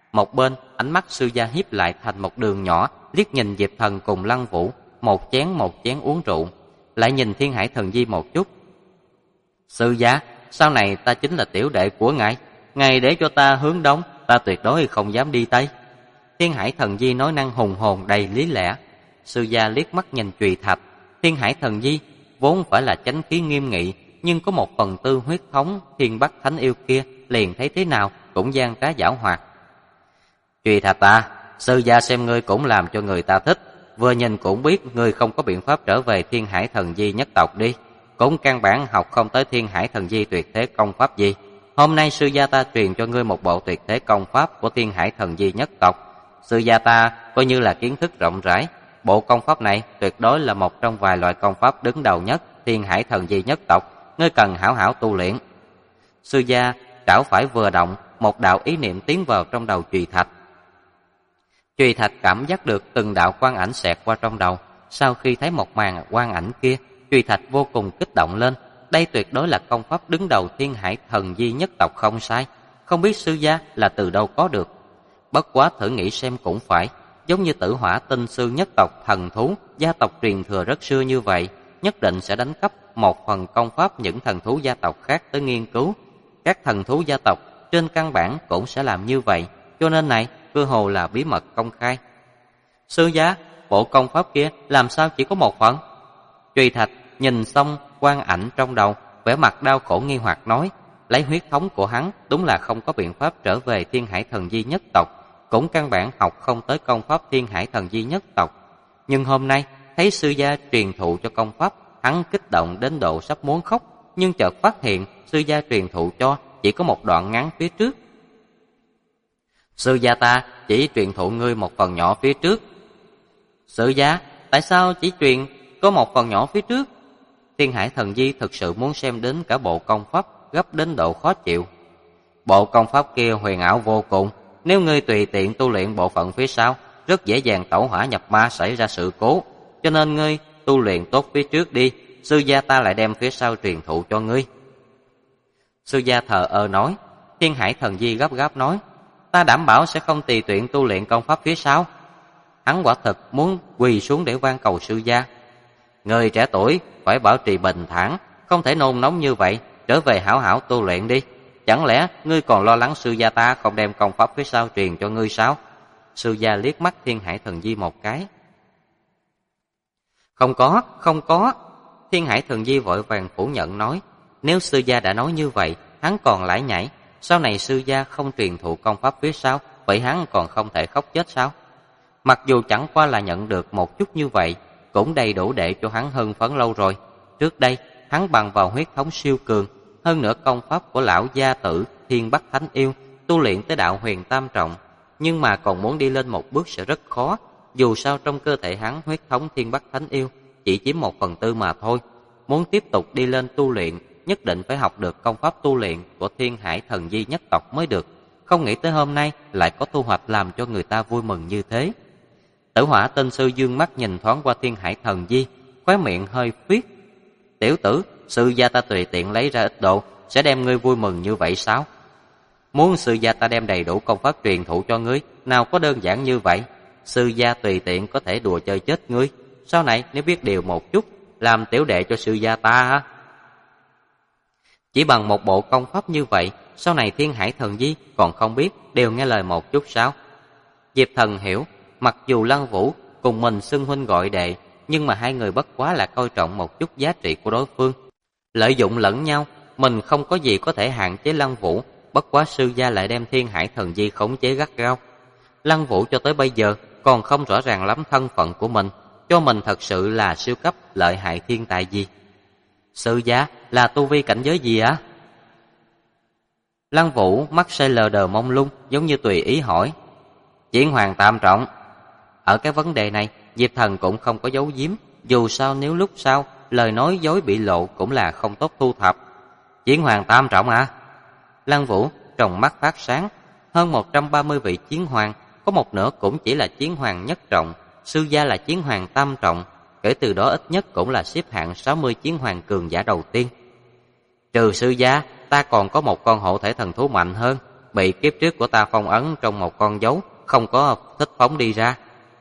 Một bên, ánh mắt sư gia híp lại thành một đường nhỏ, liếc nhìn Diệp Thần cùng Lăng Vũ, một chén uống rượu, lại nhìn Thiên Hải Thần Di một chút. Sư gia, sau này ta chính là tiểu đệ của ngài, ngài để cho ta hướng đông, ta tuyệt đối không dám đi tây. Thiên Hải Thần Di nói năng hùng hồn đầy lý lẽ. Sư gia liếc mắt nhìn Chùy Thạch. Thiên Hải Thần Di vốn phải là chánh khí nghiêm nghị, nhưng có 1/4 huyết thống Thiên Bắc Thánh Yêu kia, liền thấy thế nào cũng gian trá giảo hoạt. Chùy Thạch ta, sư gia xem ngươi cũng làm cho người ta thích, vừa nhìn cũng biết ngươi không có biện pháp trở về Thiên Hải Thần Di nhất tộc đi, cũng căn bản học không tới Thiên Hải Thần Di tuyệt thế công pháp gì. Hôm nay sư gia ta truyền cho ngươi một bộ tuyệt thế công pháp của Thiên Hải Thần Di nhất tộc. Sư gia ta coi như là kiến thức rộng rãi, bộ công pháp này tuyệt đối là một trong vài loại công pháp đứng đầu nhất Thiên Hải Thần Di nhất tộc, ngươi cần hảo hảo tu luyện. Sư gia trảo phải vừa động, một đạo ý niệm tiến vào trong đầu Chùy Thạch. Chùy Thạch cảm giác được từng đạo quang ảnh xẹt qua trong đầu. Sau khi thấy một màn quang ảnh kia, Chùy Thạch vô cùng kích động lên. Đây tuyệt đối là công pháp đứng đầu Thiên Hải Thần Di nhất tộc không sai. Không biết sư gia là từ đâu có được. Bất quá thử nghĩ xem cũng phải, giống như Tử Hỏa Tinh Sư nhất tộc thần thú, gia tộc truyền thừa rất xưa như vậy, nhất định sẽ đánh cắp một phần công pháp những thần thú gia tộc khác tới nghiên cứu. Các thần thú gia tộc trên căn bản cũng sẽ làm như vậy, cho nên này cơ hồ là bí mật công khai. Sư gia, bộ công pháp kia làm sao chỉ có một phần? Chùy Thạch nhìn xong quang ảnh trong đầu, vẻ mặt đau khổ nghi hoặc nói, lấy huyết thống của hắn đúng là không có biện pháp trở về Thiên Hải Thần Di nhất tộc, cũng căn bản học không tới công pháp Thiên Hải Thần Di nhất tộc. Nhưng hôm nay thấy sư gia truyền thụ cho công pháp, hắn kích động đến độ sắp muốn khóc, nhưng chợt phát hiện sư gia truyền thụ cho chỉ có một đoạn ngắn phía trước. Sư gia ta chỉ truyền thụ ngươi một phần nhỏ phía trước. Sư gia, tại sao chỉ truyền có một phần nhỏ phía trước? Thiên Hải Thần Di thực sự muốn xem đến cả bộ công pháp, gấp đến độ khó chịu. Bộ công pháp kia huyền ảo vô cùng, nếu ngươi tùy tiện tu luyện bộ phận phía sau, rất dễ dàng tẩu hỏa nhập ma xảy ra sự cố, cho nên ngươi tu luyện tốt phía trước đi, sư gia ta lại đem phía sau truyền thụ cho ngươi. Sư gia thờ ơ nói. Thiên Hải Thần Di gấp gáp nói, ta đảm bảo sẽ không tùy tiện tu luyện công pháp phía sau. Hắn quả thực muốn quỳ xuống để van cầu sư gia. Người trẻ tuổi phải bảo trì bình thản, không thể nôn nóng như vậy, trở về hảo hảo tu luyện đi. Chẳng lẽ ngươi còn lo lắng sư gia ta không đem công pháp phía sau truyền cho ngươi sao? Sư gia liếc mắt Thiên Hải Thần Di một cái. Không có. Thiên Hải Thần Di vội vàng phủ nhận nói, nếu sư gia đã nói như vậy, hắn còn lải nhải, sau này sư gia không truyền thụ công pháp phía sau, vậy hắn còn không thể khóc chết sao? Mặc dù chẳng qua là nhận được một chút như vậy, cũng đầy đủ để cho hắn hưng phấn lâu rồi. Trước đây, hắn bằng vào huyết thống siêu cường, hơn nữa công pháp của lão gia tử Thiên Bắc Thánh Yêu, tu luyện tới đạo huyền tam trọng, nhưng mà còn muốn đi lên một bước sẽ rất khó. Dù sao trong cơ thể hắn huyết thống Thiên Bắc Thánh Yêu chỉ chiếm 1/4 mà thôi. Muốn tiếp tục đi lên tu luyện, nhất định phải học được công pháp tu luyện của Thiên Hải Thần Di nhất tộc mới được. Không nghĩ tới hôm nay lại có thu hoạch làm cho người ta vui mừng như thế. Tử Hỏa Tinh Sư dương mắt nhìn thoáng qua Thiên Hải Thần Di, khóe miệng hơi phiết. Tiểu tử, sư gia ta tùy tiện lấy ra ít độ, sẽ đem ngươi vui mừng như vậy sao? Muốn sư gia ta đem đầy đủ công pháp truyền thụ cho ngươi, nào có đơn giản như vậy. Sư gia tùy tiện có thể đùa chơi chết ngươi. Sau này nếu biết điều một chút, làm tiểu đệ cho sư gia ta ha. Chỉ bằng một bộ công pháp như vậy, sau này Thiên Hải Thần Di còn không biết đều nghe lời một chút sao? Diệp Thần hiểu, mặc dù Lăng Vũ cùng mình xưng huynh gọi đệ, nhưng mà hai người bất quá là coi trọng một chút giá trị của đối phương, lợi dụng lẫn nhau. Mình không có gì có thể hạn chế Lăng Vũ, bất quá sư gia lại đem Thiên Hải Thần Di khống chế gắt gao. Lăng Vũ cho tới bây giờ còn không rõ ràng lắm thân phận của mình, cho mình thật sự là siêu cấp lợi hại thiên tài gì. Sư gia là tu vi cảnh giới gì á? Lăng Vũ mắt say lờ đờ mông lung, giống như tùy ý hỏi. Chiến hoàng tam trọng. Ở cái vấn đề này, Diệp Thần cũng không có giấu giếm, dù sao nếu lúc sau lời nói dối bị lộ cũng là không tốt thu thập. Chiến hoàng tam trọng à? Lăng Vũ tròng mắt phát sáng, hơn 130 vị chiến hoàng, có một nửa cũng chỉ là chiến hoàng nhất trọng, sư gia là chiến hoàng tam trọng, kể từ đó ít nhất cũng là xếp hạng 60 chiến hoàng cường giả đầu tiên. Trừ sư gia, ta còn có một con hộ thể thần thú mạnh hơn, bị kiếp trước của ta phong ấn trong một con dấu, không có thích phóng đi ra.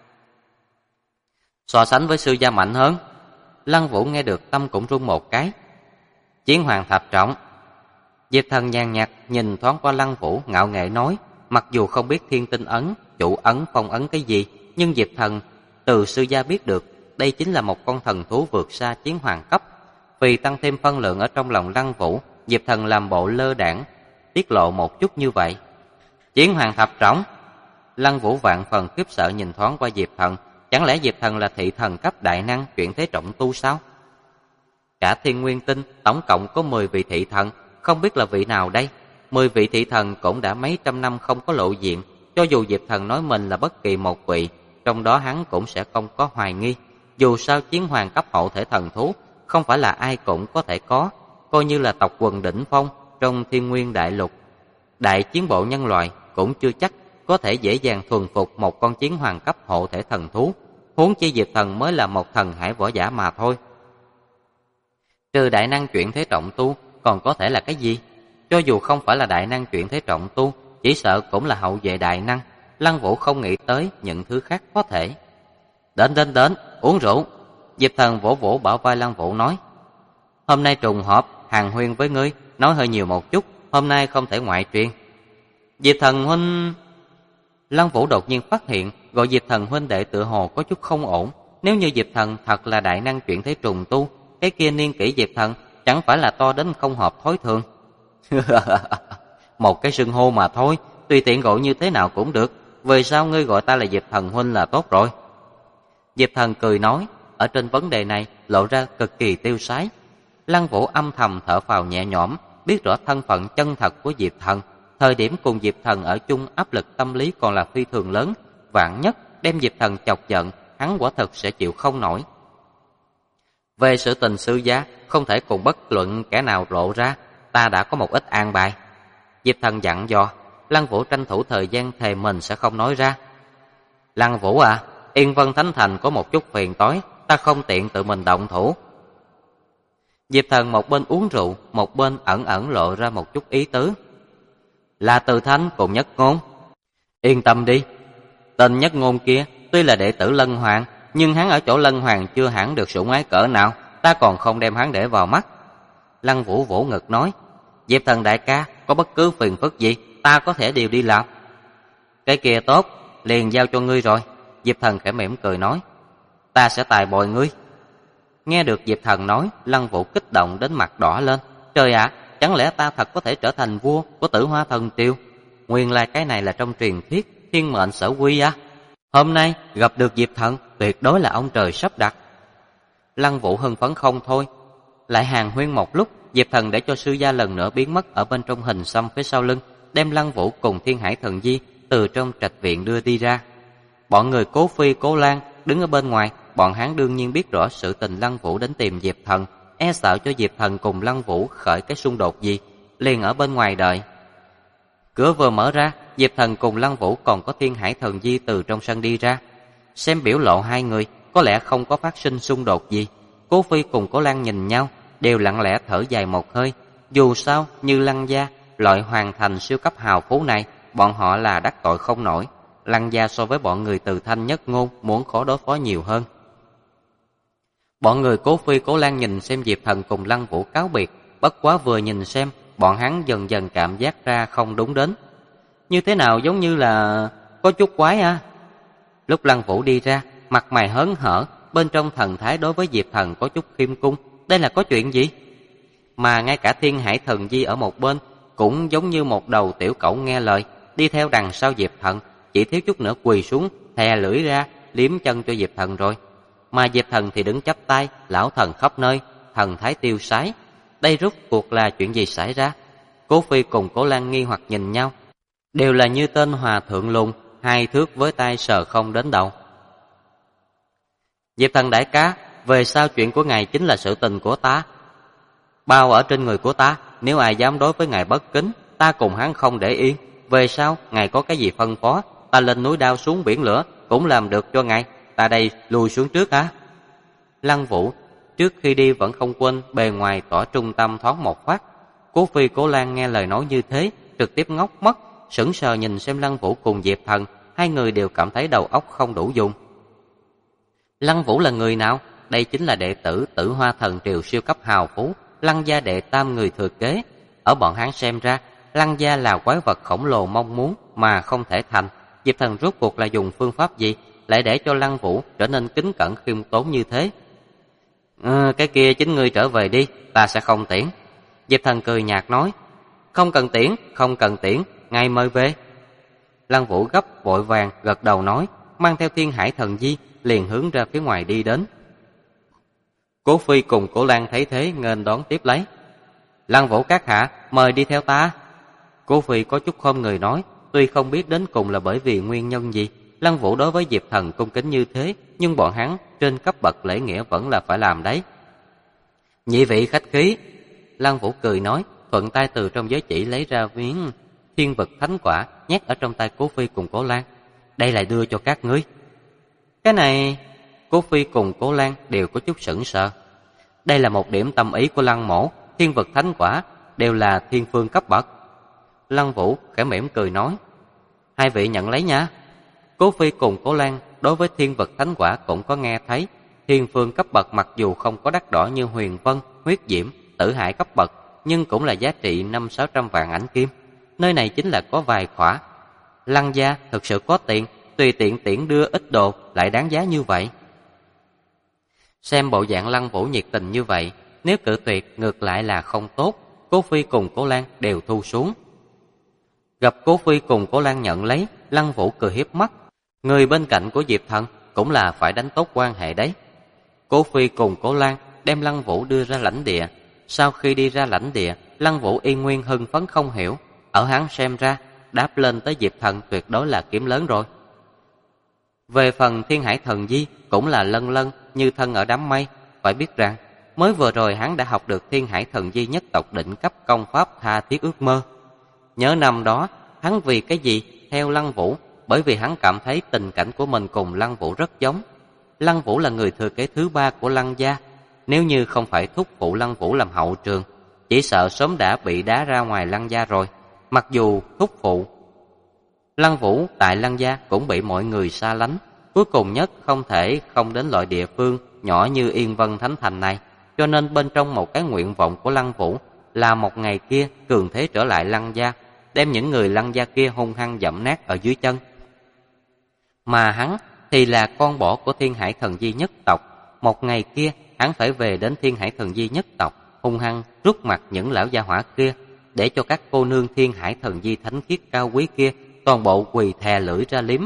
So sánh với sư gia mạnh hơn. Lăng Vũ nghe được tâm cũng run một cái. Chiến hoàng thạch trọng. Diệp Thần nhàn nhạt nhìn thoáng qua Lăng Vũ, ngạo nghễ nói, mặc dù không biết thiên tinh ấn, chủ ấn, phong ấn cái gì, nhưng Diệp Thần từ sư gia biết được đây chính là một con thần thú vượt xa chiến hoàng cấp. Vì tăng thêm phân lượng ở trong lòng Lăng Vũ, Diệp Thần làm bộ lơ đãng tiết lộ một chút như vậy. Chiến hoàng thập trọng. Lăng Vũ vạn phần khiếp sợ nhìn thoáng qua Diệp Thần, chẳng lẽ Diệp Thần là thị thần cấp đại năng chuyển thế trọng tu sao? Cả thiên nguyên tinh tổng cộng có 10 vị thị thần, không biết là vị nào đây? 10 vị thị thần cũng đã mấy trăm năm không có lộ diện, cho dù Diệp Thần nói mình là bất kỳ một vị, trong đó hắn cũng sẽ không có hoài nghi. Dù sao chiến hoàng cấp hậu thể thần thú không phải là ai cũng có thể có, coi như là tộc quần đỉnh phong trong thiên nguyên đại lục, đại chiến bộ nhân loại cũng chưa chắc có thể dễ dàng thuần phục một con chiến hoàng cấp hộ thể thần thú, huống chi Diệp Thần mới là một thần hải võ giả mà thôi. Trừ đại năng chuyển thế trọng tu, còn có thể là cái gì? Cho dù không phải là đại năng chuyển thế trọng tu, chỉ sợ cũng là hậu vệ đại năng. Lăng Vũ không nghĩ tới những thứ khác có thể. Đến, uống rượu. Diệp Thần vỗ vỗ bả vai Lăng Vũ nói, hôm nay trùng hợp hàn huyên với ngươi, nói hơi nhiều một chút, hôm nay không thể ngoại truyền. Diệp Thần huynh... Lăng Vũ đột nhiên phát hiện gọi Diệp Thần huynh đệ tựa hồ có chút không ổn. Nếu như Diệp Thần thật là đại năng chuyển thế trùng tu, cái kia niên kỷ Diệp Thần chẳng phải là to đến không hợp thói thường. Một cái xưng hô mà thôi, tùy tiện gọi như thế nào cũng được. Vì sao ngươi gọi ta là Diệp Thần huynh là tốt rồi? Diệp Thần cười nói, ở trên vấn đề này lộ ra cực kỳ tiêu sái. Lăng Vũ âm thầm thở phào nhẹ nhõm, biết rõ thân phận chân thật của Diệp Thần. Thời điểm cùng Diệp Thần ở chung áp lực tâm lý còn là phi thường lớn, vạn nhất đem Diệp Thần chọc giận, hắn quả thật sẽ chịu không nổi. Về sự tình sư gia, không thể cùng bất luận kẻ nào lộ ra, ta đã có một ít an bài. Diệp Thần dặn dò. Lăng Vũ tranh thủ thời gian thề mình sẽ không nói ra. Lăng Vũ à, Yên Vân Thánh Thành có một chút phiền toái, ta không tiện tự mình động thủ. Diệp Thần một bên uống rượu, một bên ẩn ẩn lộ ra một chút ý tứ. Là Từ Thánh cùng Nhất Ngôn. Yên tâm đi, tên Nhất Ngôn kia tuy là đệ tử Lân Hoàng, nhưng hắn ở chỗ Lân Hoàng chưa hẳn được sủng ái cỡ nào, ta còn không đem hắn để vào mắt. Lăng Vũ vỗ ngực nói, Diệp Thần đại ca, có bất cứ phiền phức gì, ta có thể đều đi làm. Cái kia tốt, liền giao cho ngươi rồi. Diệp Thần khẽ mỉm cười nói, ta sẽ tài bồi ngươi. Nghe được Diệp Thần nói, Lăng Vũ kích động đến mặt đỏ lên. Trời ạ, chẳng lẽ ta thật có thể trở thành vua của Tử Hoa Thần Triều? Nguyên lai cái này là trong truyền thuyết thiên mệnh sở quy à? Hôm nay gặp được Diệp Thần, tuyệt đối là ông trời sắp đặt. Lăng Vũ hưng phấn không thôi. Lại hàn huyên một lúc, Diệp Thần để cho sư gia lần nữa biến mất ở bên trong hình xăm phía sau lưng, đem Lăng Vũ cùng Thiên Hải Thần Di từ trong trạch viện đưa đi ra. Bọn người Cố Phi, Cố Lan đứng ở bên ngoài, bọn hắn đương nhiên biết rõ sự tình Lăng Vũ đến tìm Diệp Thần, e sợ cho Diệp Thần cùng Lăng Vũ khởi cái xung đột gì, liền ở bên ngoài đợi. Cửa vừa mở ra, Diệp Thần cùng Lăng Vũ còn có Thiên Hải Thần Di từ trong sân đi ra. Xem biểu lộ hai người, có lẽ không có phát sinh xung đột gì. Cố Phi cùng Cố Lan nhìn nhau, đều lặng lẽ thở dài một hơi. Dù sao, như Lăng gia, loại hoàn thành siêu cấp hào phú này, bọn họ là đắc tội không nổi. Lăng gia so với bọn người Từ Thanh Nhất Ngôn muốn khó đối phó nhiều hơn. Bọn người Cố Phi, Cố Lan nhìn xem Diệp Thần cùng Lăng Vũ cáo biệt, bất quá vừa nhìn xem, bọn hắn dần dần cảm giác ra không đúng đến. Như thế nào giống như là có chút quái à? Lúc Lăng Vũ đi ra, mặt mày hớn hở, bên trong thần thái đối với Diệp Thần có chút khiêm cung. Đây là có chuyện gì? Mà ngay cả Thiên Hải Thần Di ở một bên cũng giống như một đầu tiểu cẩu nghe lời, đi theo đằng sau Diệp Thần, chỉ thiếu chút nữa quỳ xuống, thè lưỡi ra, liếm chân cho Diệp Thần rồi. Mà Diệp Thần thì đứng chắp tay, lão thần khắp nơi, thần thái tiêu sái. Đây rốt cuộc là chuyện gì xảy ra? Cố Phi cùng Cố Lan nghi hoặc nhìn nhau, đều là như tên hòa thượng lùn, hai thước với tay sờ không đến đầu. Diệp Thần đại ca, về sau chuyện của ngài chính là sự tình của ta, bao ở trên người của ta. Nếu ai dám đối với ngài bất kính, ta cùng hắn không để yên. Về sau ngài có cái gì phân phó, ta lên núi đao xuống biển lửa cũng làm được cho ngài. Ta đây lùi xuống trước hả? Lăng Vũ trước khi đi vẫn không quên bề ngoài tỏ trung tâm thoáng một phát. Cố Phi, Cố Lan nghe lời nói như thế, trực tiếp ngốc mất, sững sờ nhìn xem Lăng Vũ cùng Diệp Thần, hai người đều cảm thấy đầu óc không đủ dùng. Lăng Vũ là người nào? Đây chính là đệ tử Tử Hoa Thần Triều siêu cấp hào phú, Lăng gia đệ tam người thừa kế. Ở bọn hắn xem ra, Lăng gia là quái vật khổng lồ mong muốn mà không thể thành. Diệp Thần rốt cuộc là dùng phương pháp gì lại để cho Lăng Vũ trở nên kính cẩn khiêm tốn như thế? Cái kia chính ngươi trở về đi, ta sẽ không tiễn. Diệp Thần cười nhạt nói, không cần tiễn, ngay mời về. Lăng Vũ gấp vội vàng gật đầu nói, mang theo Thiên Hải Thần Di liền hướng ra phía ngoài đi đến. Cố Phi cùng Cố Lan thấy thế nghênh đón tiếp lấy. Lăng Vũ các hạ, mời đi theo ta. Cố Phi có chút khom người nói, tuy không biết đến cùng là bởi vì nguyên nhân gì Lăng Vũ đối với Diệp Thần cung kính như thế, nhưng bọn hắn trên cấp bậc lễ nghĩa vẫn là phải làm đấy. Nhị vị khách khí. Lăng Vũ cười nói, thuận tay từ trong giới chỉ lấy ra miếng thiên vực thánh quả, nhét ở trong tay Cố Phi cùng Cố Lan. Đây là đưa cho các ngươi. Cái này... Cố Phi cùng Cố Lan đều có chút sững sờ. Đây là một điểm tâm ý của Lăng mỗ, thiên vực thánh quả đều là thiên phương cấp bậc. Lăng Vũ khẽ mỉm cười nói, hai vị nhận lấy nha. Cố Phi cùng Cố Lan đối với thiên vực thánh quả cũng có nghe thấy. Thiên phương cấp bậc mặc dù không có đắt đỏ như Huyền Vân, Huyết Diễm, Tử Hải cấp bậc, nhưng cũng là giá trị 500-600 vạn ảnh kim. Nơi này chính là có vài khỏa. Lăng gia thực sự có tiền, tùy tiện tiễn đưa ít đồ lại đáng giá như vậy. Xem bộ dạng Lăng Vũ nhiệt tình như vậy, nếu cự tuyệt ngược lại là không tốt. Cố Phi cùng Cố Lan đều thu xuống. Gặp Cố Phi cùng Cố Lan nhận lấy, Lăng Vũ cười hiếp mắt. Người bên cạnh của Diệp Thần cũng là phải đánh tốt quan hệ đấy. Cố Phi cùng Cố Lan đem Lăng Vũ đưa ra lãnh địa. Sau khi đi ra lãnh địa, Lăng Vũ y nguyên hưng phấn không hiểu. Ở hắn xem ra, đáp lên tới Diệp Thần tuyệt đối là kiếm lớn rồi. Về phần Thiên Hải Thần Di cũng là lân lân như thân ở đám mây. Phải biết rằng, mới vừa rồi hắn đã học được Thiên Hải Thần Di nhất tộc đỉnh cấp công pháp tha thiết ước mơ. Nhớ năm đó, hắn vì cái gì theo Lăng Vũ? Bởi vì hắn cảm thấy tình cảnh của mình cùng Lăng Vũ rất giống. Lăng Vũ là người thừa kế thứ 3 của Lăng gia. Nếu như không phải thúc phụ Lăng Vũ làm hậu trường, chỉ sợ sớm đã bị đá ra ngoài Lăng gia rồi. Mặc dù thúc phụ Lăng Vũ tại Lăng gia cũng bị mọi người xa lánh, cuối cùng nhất không thể không đến loại địa phương nhỏ như Yên Vân Thánh Thành này. Cho nên bên trong một cái nguyện vọng của Lăng Vũ là một ngày kia cường thế trở lại Lăng gia, đem những người Lăng gia kia hung hăng dẫm nát ở dưới chân. Mà hắn thì là con bỏ của Thiên Hải Thần Di nhất tộc. Một ngày kia hắn phải về đến Thiên Hải Thần Di nhất tộc, hung hăng rút mặt những lão gia hỏa kia, để cho các cô nương Thiên Hải Thần Di thánh khiết cao quý kia toàn bộ quỳ thè lưỡi ra liếm.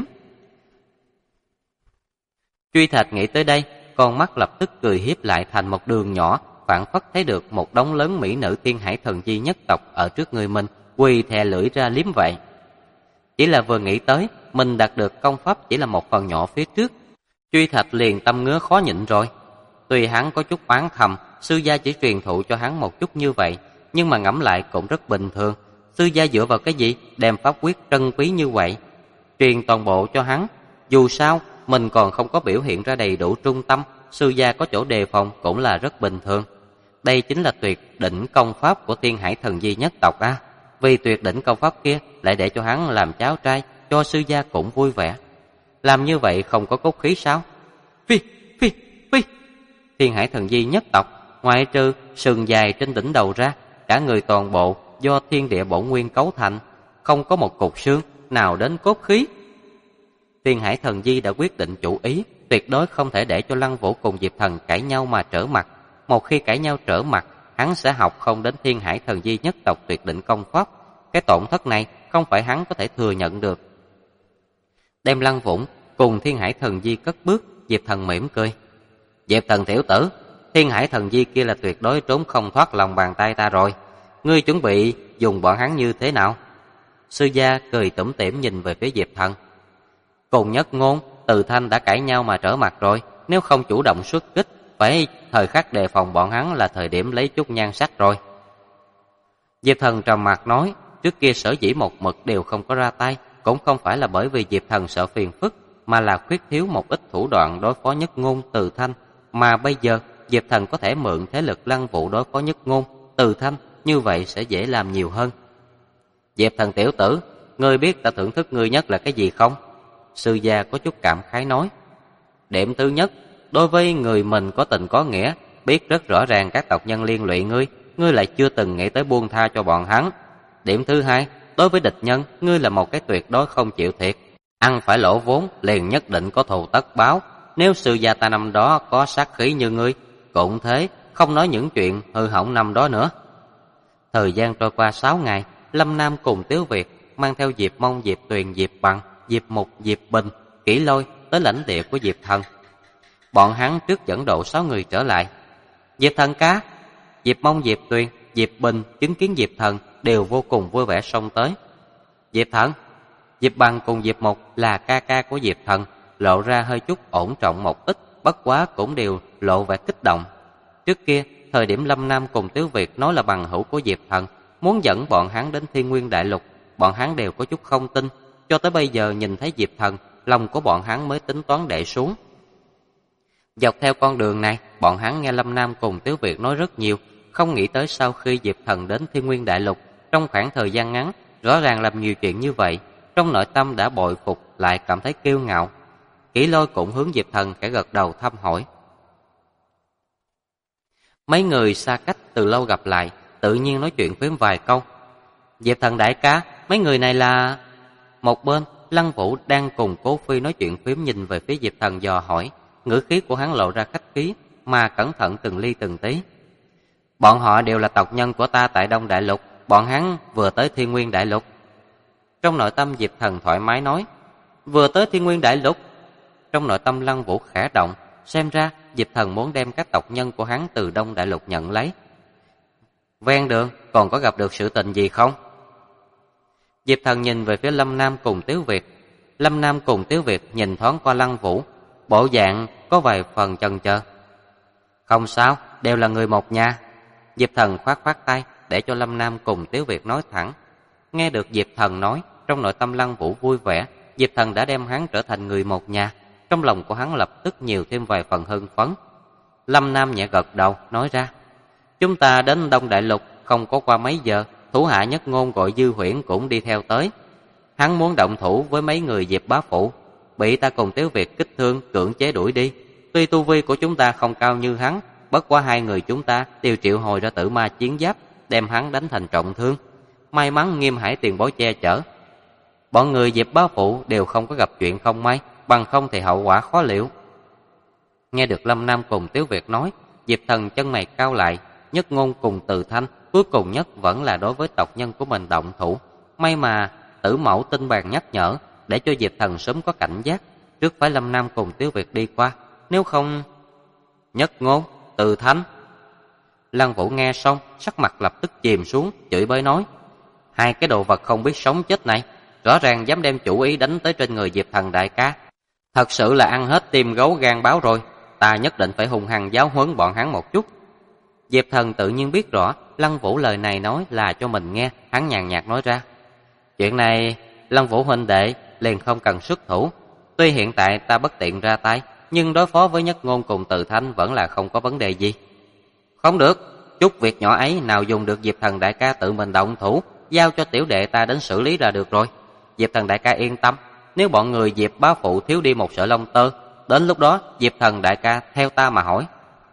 Truy Thạch nghĩ tới đây, con mắt lập tức cười hiếp lại thành một đường nhỏ, phảng phất thấy được một đống lớn mỹ nữ Thiên Hải Thần Di nhất tộc ở trước người mình, quỳ thè lưỡi ra liếm vậy. Chỉ là vừa nghĩ tới mình đạt được công pháp chỉ là một phần nhỏ phía trước, Truy Thạch liền tâm ngứa khó nhịn rồi. Tuy hắn có chút oán thầm, sư gia chỉ truyền thụ cho hắn một chút như vậy, nhưng mà ngẫm lại cũng rất bình thường. Sư gia dựa vào cái gì đem pháp quyết trân quý như vậy truyền toàn bộ cho hắn? Dù sao mình còn không có biểu hiện ra đầy đủ trung tâm, sư gia có chỗ đề phòng cũng là rất bình thường. Đây chính là tuyệt đỉnh công pháp của Thiên Hải Thần Di nhất tộc a. Vì tuyệt đỉnh công pháp kia lại để cho hắn làm cháu trai, cho sư gia cũng vui vẻ. Làm như vậy không có cốt khí sao? Phi, phi, phi. Thiên Hải Thần Di nhất tộc, ngoại trừ sừng dài trên đỉnh đầu ra, cả người toàn bộ do thiên địa bổn nguyên cấu thành, không có một cục xương nào đến cốt khí. Thiên Hải Thần Di đã quyết định chủ ý, tuyệt đối không thể để cho Lăng Vũ cùng Diệp Thần cãi nhau mà trở mặt. Một khi cãi nhau trở mặt, hắn sẽ học không đến Thiên Hải Thần Di nhất tộc tuyệt đỉnh công pháp. Cái tổn thất này không phải hắn có thể thừa nhận được. Đem Lăng Vũ cùng Thiên Hải Thần Di cất bước, Diệp Thần mỉm cười. Diệp Thần tiểu tử, Thiên Hải Thần Di kia là tuyệt đối trốn không thoát lòng bàn tay ta rồi. Ngươi chuẩn bị dùng bọn hắn như thế nào? Sư gia cười tủm tỉm nhìn về phía Diệp Thần. Cùng Nhất Ngôn, Từ Thanh đã cãi nhau mà trở mặt rồi, nếu không chủ động xuất kích, phải thời khắc đề phòng bọn hắn là thời điểm lấy chút nhan sắc rồi. Diệp Thần trầm mặt nói, trước kia sở dĩ một mực đều không có ra tay, cũng không phải là bởi vì Diệp Thần sợ phiền phức, mà là khuyết thiếu một ít thủ đoạn đối phó Nhất Ngôn, Từ Thanh. Mà bây giờ Diệp Thần có thể mượn thế lực Lăng Vũ đối phó Nhất Ngôn, Từ Thanh, như vậy sẽ dễ làm nhiều hơn. Diệp Thần tiểu tử, ngươi biết ta thưởng thức ngươi nhất là cái gì không? Sư gia có chút cảm khái nói. Điểm thứ nhất, đối với người mình có tình có nghĩa, biết rất rõ ràng các tộc nhân liên lụy ngươi, ngươi lại chưa từng nghĩ tới buông tha cho bọn hắn. Điểm thứ hai, đối với địch nhân, ngươi là một cái tuyệt đối không chịu thiệt. Ăn phải lỗ vốn, liền nhất định có thù tất báo. Nếu sư gia ta năm đó có sát khí như ngươi, cũng thế, không nói những chuyện hư hỏng năm đó nữa. Thời gian trôi qua 6 ngày, Lâm Nam cùng Tiếu Việt mang theo Diệp Mông, Diệp Tuyền, Diệp Bằng, Diệp Mục, Diệp Bình, Kỷ Lôi tới lãnh địa của Diệp Thần. Bọn hắn trước dẫn độ 6 người trở lại. Diệp Thần ca, Diệp Mông, Diệp Tuyền, Diệp Bình chứng kiến Diệp Thần đều vô cùng vui vẻ xông tới. Diệp Thần, Diệp Bằng cùng Diệp Mục là ca ca của Diệp Thần, lộ ra hơi chút ổn trọng một ít, bất quá cũng đều lộ vẻ kích động. Trước kia, thời điểm Lâm Nam cùng Tiếu Việt nói là bằng hữu của Diệp Thần, muốn dẫn bọn hắn đến Thiên Nguyên Đại Lục, bọn hắn đều có chút không tin, cho tới bây giờ nhìn thấy Diệp Thần, lòng của bọn hắn mới tính toán đè xuống. Dọc theo con đường này, bọn hắn nghe Lâm Nam cùng Tiếu Việt nói rất nhiều, không nghĩ tới sau khi Diệp Thần đến Thiên Nguyên Đại Lục, trong khoảng thời gian ngắn, rõ ràng làm nhiều chuyện như vậy, trong nội tâm đã bội phục lại cảm thấy kiêu ngạo. Kỷ Lôi cũng hướng Diệp Thần khẽ gật đầu thăm hỏi. Mấy người xa cách từ lâu gặp lại, tự nhiên nói chuyện với vài câu. Diệp Thần đại ca, mấy người này là... Một bên, Lăng Vũ đang cùng Cố Phi nói chuyện phím nhìn về phía Diệp Thần dò hỏi, ngữ khí của hắn lộ ra khách khí, mà cẩn thận từng ly từng tí. Bọn họ đều là tộc nhân của ta tại Đông Đại Lục, bọn hắn vừa tới Thiên Nguyên Đại Lục. Trong nội tâm Diệp Thần thoải mái nói, vừa tới Thiên Nguyên Đại Lục. Trong nội tâm Lăng Vũ khẽ động, xem ra Diệp Thần muốn đem các tộc nhân của hắn từ Đông Đại Lục nhận lấy. Ven đường còn có gặp được sự tình gì không? Diệp Thần nhìn về phía Lâm Nam cùng Tiếu Việt. Lâm Nam cùng Tiếu Việt nhìn thoáng qua Lăng Vũ, bộ dạng có vài phần chần chờ. Không sao, đều là người một nhà. Diệp Thần khoát khoát tay để cho Lâm Nam cùng Tiếu Việt nói thẳng. Nghe được Diệp Thần nói, trong nội tâm Lăng Vũ vui vẻ. Diệp Thần đã đem hắn trở thành người một nhà, trong lòng của hắn lập tức nhiều thêm vài phần hưng phấn. Lâm Nam nhẹ gật đầu nói ra, chúng ta đến Đông Đại Lục không có qua mấy giờ, thủ hạ Nhất Ngôn gọi Dư Huyễn cũng đi theo tới. Hắn muốn động thủ với mấy người Diệp bá phụ, bị ta cùng Tiếu Việt kích thương cưỡng chế đuổi đi. Tuy tu vi của chúng ta không cao như hắn, bất quá hai người chúng ta đều triệu hồi ra tử ma chiến giáp, đem hắn đánh thành trọng thương. May mắn Nghiêm Hải tiền bối che chở, bọn người Diệp bá phụ đều không có gặp chuyện không may, bằng không thì hậu quả khó liệu. Nghe được Lâm Nam cùng Tiếu Việt nói, Diệp Thần chân mày cau lại. Nhất Ngôn cùng Từ Thanh cuối cùng nhất vẫn là đối với tộc nhân của mình động thủ. May mà Tử Mẫu tinh bàn nhắc nhở, để cho Diệp Thần sớm có cảnh giác, trước phải Lâm Nam cùng Tiếu Việt đi qua, nếu không... Nhất Ngôn, Từ Thanh. Lăng Vũ nghe xong, sắc mặt lập tức chìm xuống, chửi bới nói, hai cái đồ vật không biết sống chết này, rõ ràng dám đem chủ ý đánh tới trên người Diệp Thần đại ca, thật sự là ăn hết tim gấu gan báo rồi, ta nhất định phải hung hăng giáo huấn bọn hắn một chút. Diệp Thần tự nhiên biết rõ Lăng Vũ lời này nói là cho mình nghe, hắn nhàn nhạt nói ra, chuyện này Lăng Vũ huynh đệ liền không cần xuất thủ, tuy hiện tại ta bất tiện ra tay, nhưng đối phó với Nhất Ngôn cùng Từ Thanh vẫn là không có vấn đề gì. Không được, chút việc nhỏ ấy nào dùng được Diệp Thần đại ca tự mình động thủ, giao cho tiểu đệ ta đến xử lý là được rồi. Diệp Thần đại ca yên tâm, nếu bọn người Diệp bá phụ thiếu đi một sợi lông tơ, đến lúc đó Diệp Thần đại ca theo ta mà hỏi.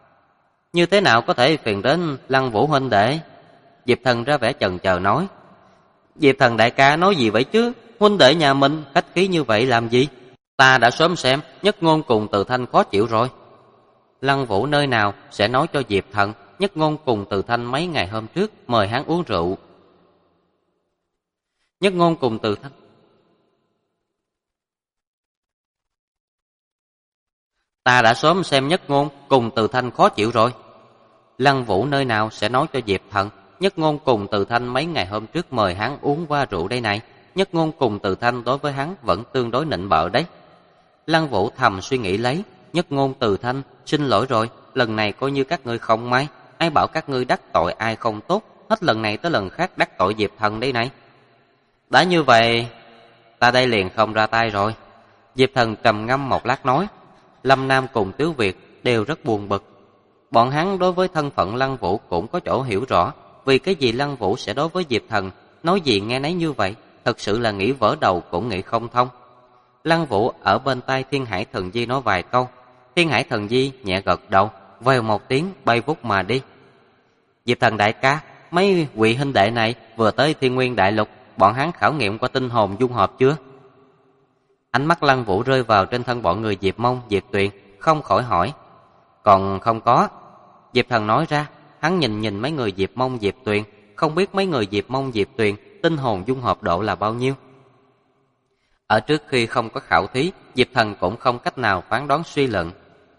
Như thế nào có thể phiền đến Lăng Vũ huynh đệ? Diệp Thần ra vẻ chần chờ nói. Diệp Thần đại ca nói gì vậy chứ? Huynh đệ nhà mình khách khí như vậy làm gì? Ta đã sớm xem Nhất Ngôn cùng Từ Thanh khó chịu rồi. Lăng Vũ nơi nào sẽ nói cho Diệp Thần Nhất Ngôn cùng Từ Thanh mấy ngày hôm trước mời hắn uống rượu. Nhất Ngôn cùng Từ Thanh ta đã sớm xem Nhất Ngôn cùng Từ Thanh khó chịu rồi. Lăng Vũ nơi nào sẽ nói cho Diệp Thần Nhất Ngôn cùng Từ Thanh mấy ngày hôm trước mời hắn uống qua rượu đây này. Nhất Ngôn cùng Từ Thanh đối với hắn vẫn tương đối nịnh bợ đấy. Lăng Vũ thầm suy nghĩ lấy, Nhất Ngôn Từ Thanh, xin lỗi rồi, lần này coi như các ngươi không may, ai bảo các ngươi đắc tội ai không tốt, hết lần này tới lần khác đắc tội Diệp Thần đây này. Đã như vậy, ta đây liền không ra tay rồi. Diệp Thần trầm ngâm một lát nói. Lâm Nam cùng Tiếu Việt đều rất buồn bực. Bọn hắn đối với thân phận Lăng Vũ cũng có chỗ hiểu rõ, vì cái gì Lăng Vũ sẽ đối với Diệp Thần nói gì nghe nấy như vậy, thật sự là nghĩ vỡ đầu cũng nghĩ không thông. Lăng Vũ ở bên tai Thiên Hải Thần Di nói vài câu. Thiên Hải Thần Di nhẹ gật đầu, vèo một tiếng bay vút mà đi. Diệp Thần đại ca, mấy vị huynh đệ này vừa tới Thiên Nguyên Đại Lục, bọn hắn khảo nghiệm qua tinh hồn dung hợp chưa? Ánh mắt Lăng Vũ rơi vào trên thân bọn người Diệp Mông, Diệp Tuyền, không khỏi hỏi. Còn không có. Diệp Thần nói ra, hắn nhìn mấy người Diệp Mông, Diệp Tuyền, không biết mấy người Diệp Mông, Diệp Tuyền tinh hồn dung hợp độ là bao nhiêu. Ở trước khi không có khảo thí, Diệp Thần cũng không cách nào phán đoán suy luận.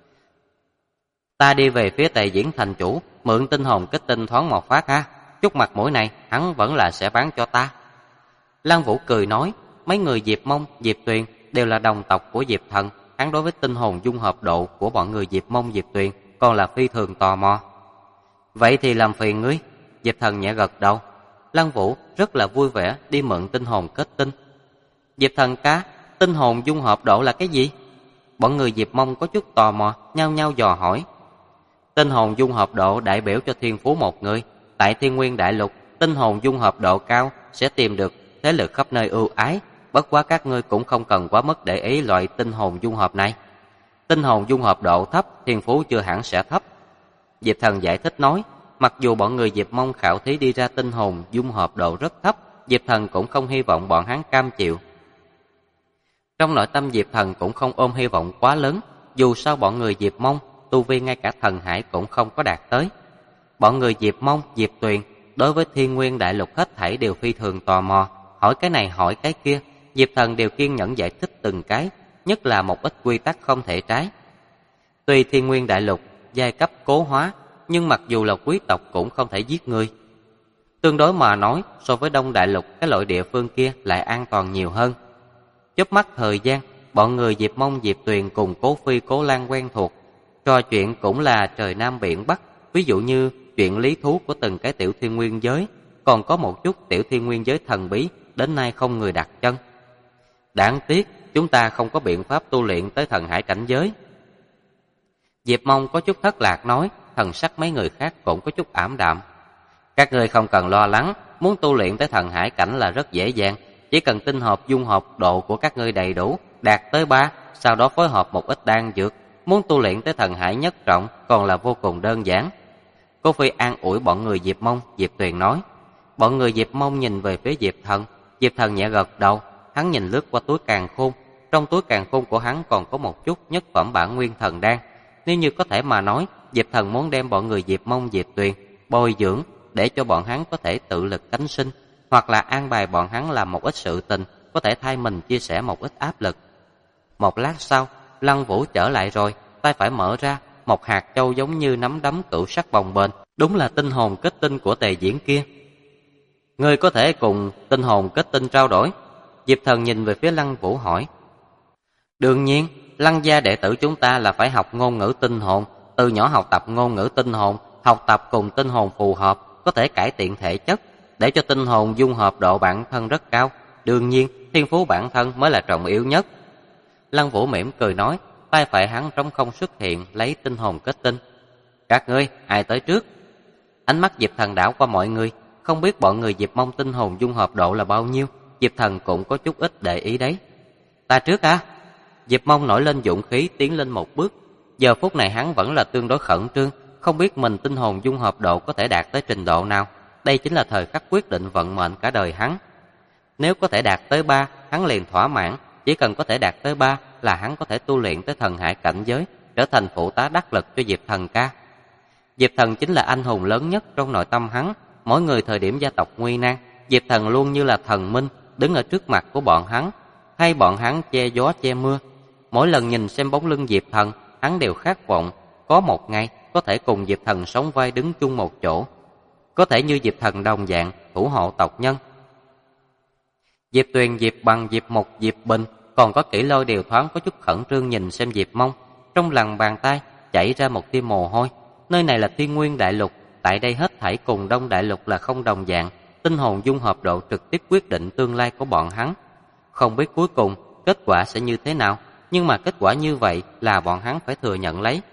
Ta đi về phía Tề Diễn thành chủ, mượn tinh hồn kết tinh thoáng một phát ha. Chút mặt mũi này hắn vẫn là sẽ bán cho ta. Lăng Vũ cười nói, mấy người Diệp Mông, Diệp Tuyền đều là đồng tộc của Diệp Thần, hắn đối với tinh hồn dung hợp độ của bọn người Diệp Mông, Diệp Tuyền còn là phi thường tò mò. Vậy thì làm phiền ngươi. Diệp Thần nhẹ gật đầu. Lăng Vũ rất là vui vẻ đi mượn tinh hồn kết tinh. Diệp Thần ca, tinh hồn dung hợp độ là cái gì? Bọn người Diệp Mông có chút tò mò, nhao nhao dò hỏi. Tinh hồn dung hợp độ đại biểu cho thiên phú một người. Tại Thiên Nguyên Đại Lục, tinh hồn dung hợp độ cao sẽ tìm được thế lực khắp nơi ưu ái. Bất quá các ngươi cũng không cần quá mức để ý loại tinh hồn dung hợp này. Tinh hồn dung hợp độ thấp, thiên phú chưa hẳn sẽ thấp. Diệp Thần giải thích nói, mặc dù bọn người Diệp Mông khảo thí đi ra tinh hồn dung hợp độ rất thấp, Diệp Thần cũng không hy vọng bọn hắn cam chịu. Trong nội tâm Diệp Thần cũng không ôm hy vọng quá lớn, dù sao bọn người Diệp Mông, tu vi ngay cả thần hải cũng không có đạt tới. Bọn người Diệp Mông, Diệp Tuyền đối với Thiên Nguyên Đại Lục hết thảy đều phi thường tò mò, hỏi cái này hỏi cái kia, Diệp Thần đều kiên nhẫn giải thích từng cái, nhất là một ít quy tắc không thể trái. Tuy Thiên Nguyên Đại Lục giai cấp cố hóa, nhưng mặc dù là quý tộc cũng không thể giết người. Tương đối mà nói, so với Đông Đại Lục, cái loại địa phương kia lại an toàn nhiều hơn. Chớp mắt thời gian, bọn người Diệp Mông, Diệp Tuyền cùng Cố Phi, Cố Lan quen thuộc, trò chuyện cũng là trời Nam biển Bắc, ví dụ như chuyện lý thú của từng cái tiểu thiên nguyên giới, còn có một chút tiểu thiên nguyên giới thần bí, đến nay không người đặt chân. Đáng tiếc, chúng ta không có biện pháp tu luyện tới thần hải cảnh giới. Diệp Mông có chút thất lạc nói, thần sắc mấy người khác cũng có chút ảm đạm. Các ngươi không cần lo lắng, muốn tu luyện tới thần hải cảnh là rất dễ dàng, chỉ cần tinh hợp dung hợp độ của các ngươi đầy đủ, đạt tới 3, sau đó phối hợp một ít đan dược, muốn tu luyện tới thần hải nhất trọng còn là vô cùng đơn giản. Cô Phi an ủi bọn người Diệp Mông, Diệp Tuyền nói. Bọn người Diệp Mông nhìn về phía Diệp Thần nhẹ gật đầu, hắn nhìn lướt qua túi càn khôn, trong túi càn khôn của hắn còn có một chút nhất phẩm bản nguyên thần đan. Nếu như có thể mà nói, Diệp Thần muốn đem bọn người Diệp Mông, Diệp Tuyền bồi dưỡng để cho bọn hắn có thể tự lực cánh sinh, hoặc là an bài bọn hắn làm một ít sự tình, có thể thay mình chia sẻ một ít áp lực. Một lát sau, Lăng Vũ trở lại rồi, tay phải mở ra, một hạt châu giống như nắm đấm cửu sắc bồng bềnh, đúng là tinh hồn kết tinh của Tề Diễn kia. Ngươi có thể cùng tinh hồn kết tinh trao đổi? Diệp Thần nhìn về phía Lăng Vũ hỏi. Đương nhiên, Lăng gia đệ tử chúng ta là phải học ngôn ngữ tinh hồn, từ nhỏ học tập ngôn ngữ tinh hồn, học tập cùng tinh hồn phù hợp, có thể cải thiện thể chất, để cho tinh hồn dung hợp độ bản thân rất cao. Đương nhiên, thiên phú bản thân mới là trọng yếu nhất. Lăng Vũ mỉm cười nói, tay phải hắn trống không xuất hiện lấy tinh hồn kết tinh. Các ngươi, ai tới trước? Ánh mắt Diệp Thần đảo qua mọi người, không biết bọn người Diệp Mông tinh hồn dung hợp độ là bao nhiêu, Diệp Thần cũng có chút ít để ý đấy. Ta trước à? Diệp Mông nổi lên dũng khí tiến lên một bước. Giờ phút này hắn vẫn là tương đối khẩn trương, không biết mình tinh hồn dung hợp độ có thể đạt tới trình độ nào. Đây chính là thời khắc quyết định vận mệnh cả đời hắn. Nếu có thể đạt tới 3, hắn liền thỏa mãn. Chỉ cần có thể đạt tới 3 là hắn có thể tu luyện tới thần hải cảnh giới, trở thành phụ tá đắc lực cho Diệp Thần ca. Diệp Thần chính là anh hùng lớn nhất trong nội tâm hắn. Mỗi người thời điểm gia tộc nguy nan, Diệp Thần luôn như là thần minh đứng ở trước mặt của bọn hắn, hay bọn hắn che gió che mưa. Mỗi lần nhìn xem bóng lưng Diệp Thần, hắn đều khát vọng có một ngày có thể cùng Diệp Thần sống vai đứng chung một chỗ, có thể như Diệp Thần đồng dạng thủ hộ tộc nhân. Diệp Tuyền, Diệp Bằng, Diệp Mục, Diệp Bình, còn có Kỷ Lôi đều thoáng có chút khẩn trương nhìn xem Diệp Mông, trong lòng bàn tay chảy ra một tia mồ hôi. Nơi này là Thiên Nguyên Đại Lục, tại đây hết thảy cùng Đông Đại Lục là không đồng dạng, tinh hồn dung hợp độ trực tiếp quyết định tương lai của bọn hắn. Không biết cuối cùng kết quả sẽ như thế nào, nhưng mà kết quả như vậy là bọn hắn phải thừa nhận lấy.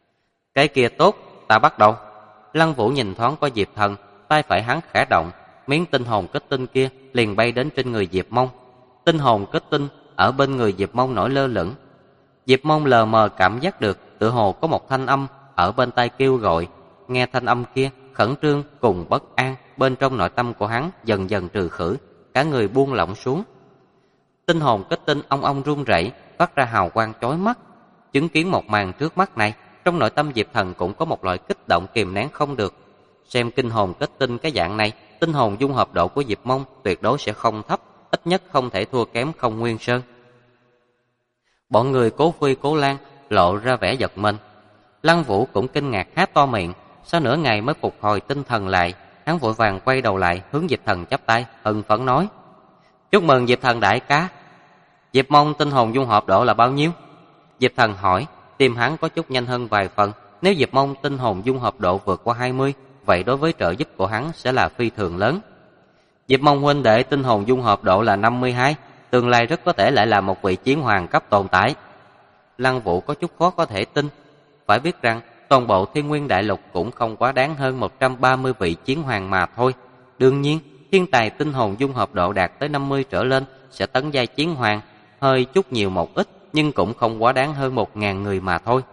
Cái kia tốt, ta bắt đầu. Lăng Vũ nhìn thoáng qua Diệp Thần, tay phải hắn khẽ động, miếng tinh hồn kết tinh kia liền bay đến trên người Diệp Mông. Tinh hồn kết tinh ở bên người Diệp Mông nổi lơ lửng. Diệp Mông lờ mờ cảm giác được tựa hồ có một thanh âm ở bên tai kêu gọi. Nghe thanh âm kia, khẩn trương cùng bất an bên trong nội tâm của hắn dần dần trừ khử, cả người buông lỏng xuống. Tinh hồn kết tinh ong ong run rẩy, phát ra hào quang chói mắt. Chứng kiến một màn trước mắt này, trong nội tâm Diệp Thần cũng có một loại kích động kìm nén không được. Xem kinh hồn kết tinh cái dạng này, tinh hồn dung hợp độ của Diệp Mông tuyệt đối sẽ không thấp, ít nhất không thể thua kém Không Nguyên Sơn. Bọn người Cố Phi Cố Lan lộ ra vẻ giật mình. Lăng Vũ cũng kinh ngạc há to miệng, sau nửa ngày mới phục hồi tinh thần lại. Hắn vội vàng quay đầu lại hướng Diệp Thần chắp tay, hưng phấn nói: "Chúc mừng Diệp Thần đại ca." Diệp Mông tinh hồn dung hợp độ là bao nhiêu? Diệp Thần hỏi. Tim hắn có chút nhanh hơn vài phần. Nếu Diệp Mông tinh hồn dung hợp độ vượt qua 20, vậy đối với trợ giúp của hắn sẽ là phi thường lớn. Diệp Mông huynh đệ tinh hồn dung hợp độ là 52, tương lai rất có thể lại là một vị chiến hoàng cấp tồn tại. Lăng Vũ có chút khó có thể tin. Phải biết rằng toàn bộ Thiên Nguyên Đại Lục cũng không quá đáng hơn 130 vị chiến hoàng mà thôi. Đương nhiên, thiên tài tinh hồn dung hợp độ đạt tới 50 trở lên sẽ tấn giai chiến hoàng, hơi chút nhiều một ít nhưng cũng không quá đáng hơn 1000 người mà thôi.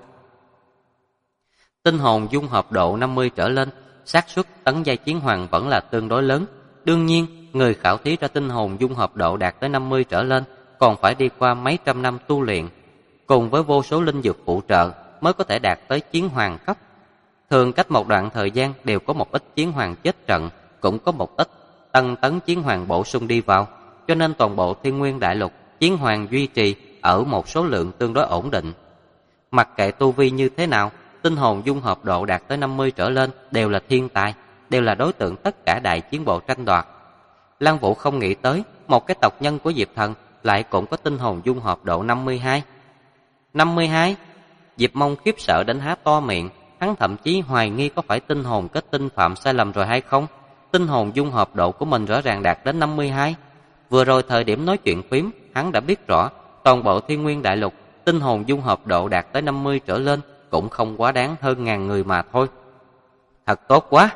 Tinh hồn dung hợp độ 50 trở lên, xác suất tấn giai chiến hoàng vẫn là tương đối lớn. Đương nhiên, người khảo thí ra tinh hồn dung hợp độ đạt tới 50 trở lên còn phải đi qua mấy trăm năm tu luyện, cùng với vô số linh dược phụ trợ mới có thể đạt tới chiến hoàng cấp. Thường cách một đoạn thời gian đều có một ít chiến hoàng chết trận, cũng có một ít tân tấn chiến hoàng bổ sung đi vào, cho nên toàn bộ Thiên Nguyên Đại Lục chiến hoàng duy trì ở một số lượng tương đối ổn định. Mặc kệ tu vi như thế nào, tinh hồn dung hợp độ đạt tới 50 trở lên đều là thiên tài, đều là đối tượng tất cả đại chiến bộ tranh đoạt. Lăng Vũ không nghĩ tới một cái tộc nhân của Diệp Thần lại cũng có tinh hồn dung hợp độ 52. 52? Diệp Mông khiếp sợ đến há to miệng, hắn thậm chí hoài nghi có phải tinh hồn kết tinh phạm sai lầm rồi hay không. Tinh hồn dung hợp độ của mình rõ ràng đạt đến 52. Vừa rồi thời điểm nói chuyện phím, hắn đã biết rõ toàn bộ Thiên Nguyên Đại Lục tinh hồn dung hợp độ đạt tới 50 trở lên cũng không quá đáng hơn 1000 người mà thôi. Thật tốt quá.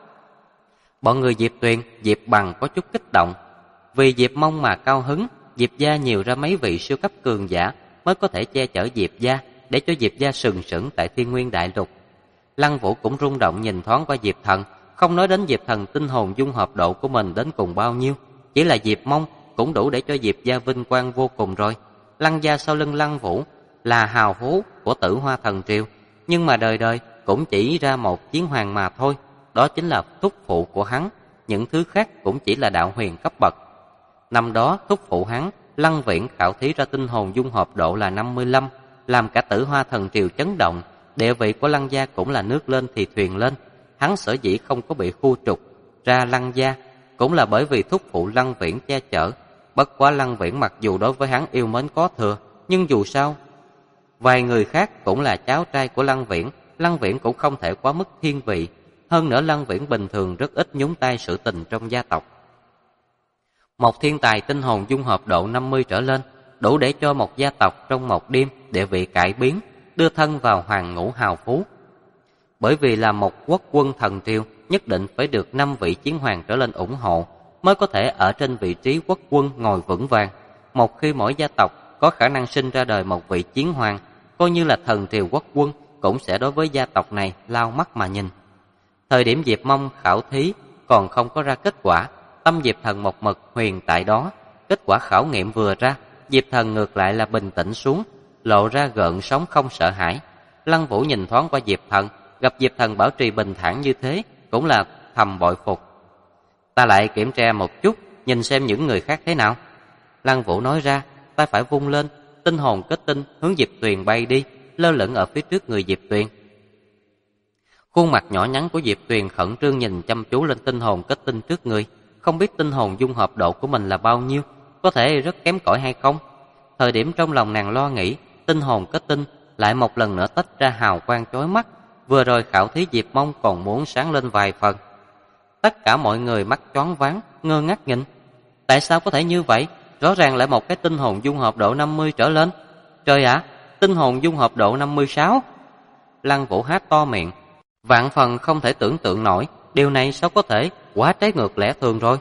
Bọn người Diệp Tuyền, Diệp Bằng có chút kích động. Vì Diệp Mông mà cao hứng, Diệp gia nhiều ra mấy vị siêu cấp cường giả mới có thể che chở Diệp gia, để cho Diệp gia sừng sững tại Thiên Nguyên Đại Lục. Lăng Vũ cũng rung động nhìn thoáng qua Diệp Thần, không nói đến Diệp Thần tinh hồn dung hợp độ của mình đến cùng bao nhiêu, chỉ là Diệp Mông cũng đủ để cho Diệp gia vinh quang vô cùng rồi. Lăng gia sau lưng Lăng Vũ là hào phú của Tử Hoa Thần Triều, nhưng mà đời đời cũng chỉ ra một chiến hoàng mà thôi, đó chính là thúc phụ của hắn, những thứ khác cũng chỉ là đạo huyền cấp bậc. Năm đó thúc phụ hắn, Lăng Viễn khảo thí ra tinh hồn dung hợp độ là 55, làm cả Tử Hoa Thần Triều chấn động, địa vị của Lăng gia cũng là nước lên thì thuyền lên. Hắn sở dĩ không có bị khu trục ra Lăng gia cũng là bởi vì thúc phụ Lăng Viễn che chở. Bất quá Lăng Viễn mặc dù đối với hắn yêu mến có thừa, nhưng dù sao vài người khác cũng là cháu trai của Lăng Viễn cũng không thể quá mức thiên vị. Hơn nữa Lăng Viễn bình thường rất ít nhúng tay sự tình trong gia tộc. Một thiên tài tinh hồn dung hợp độ 50 trở lên đủ để cho một gia tộc trong một đêm địa vị cải biến, đưa thân vào hoàng ngũ hào phú. Bởi vì là một quốc quân thần triều, nhất định phải được 5 vị chiến hoàng trở lên ủng hộ mới có thể ở trên vị trí quốc quân ngồi vững vàng. Một khi mỗi gia tộc có khả năng sinh ra đời một vị chiến hoàng, coi như là thần triều quốc quân cũng sẽ đối với gia tộc này lau mắt mà nhìn. Thời điểm Diệp Mông khảo thí còn không có ra kết quả, tâm Diệp Thần một mực huyền tại đó. Kết quả khảo nghiệm vừa ra, Diệp Thần ngược lại là bình tĩnh xuống, lộ ra gợn sóng không sợ hãi. Lăng Vũ nhìn thoáng qua Diệp Thần, gặp Diệp Thần bảo trì bình thản như thế, cũng là thầm bội phục. Ta lại kiểm tra một chút, nhìn xem những người khác thế nào. Lăng Vũ nói ra, tay phải vung lên, tinh hồn kết tinh hướng Diệp Tuyền bay đi, lơ lửng ở phía trước người Diệp Tuyền. Khuôn mặt nhỏ nhắn của Diệp Tuyền khẩn trương nhìn chăm chú lên tinh hồn kết tinh trước người, không biết tinh hồn dung hợp độ của mình là bao nhiêu, có thể rất kém cỏi hay không. Thời điểm trong lòng nàng lo nghĩ, tinh hồn kết tinh lại một lần nữa tách ra hào quang chói mắt. Vừa rồi khảo thí Diệp Mông còn muốn sáng lên vài phần. Tất cả mọi người mắt choáng váng, ngơ ngác nhìn. Tại sao có thể như vậy? Rõ ràng lại một cái tinh hồn dung hợp độ 50 trở lên. Trời ạ, tinh hồn dung hợp độ 56. Lăng Vũ há to miệng, vạn phần không thể tưởng tượng nổi, điều này sao có thể? quá trái ngược lẽ thường rồi.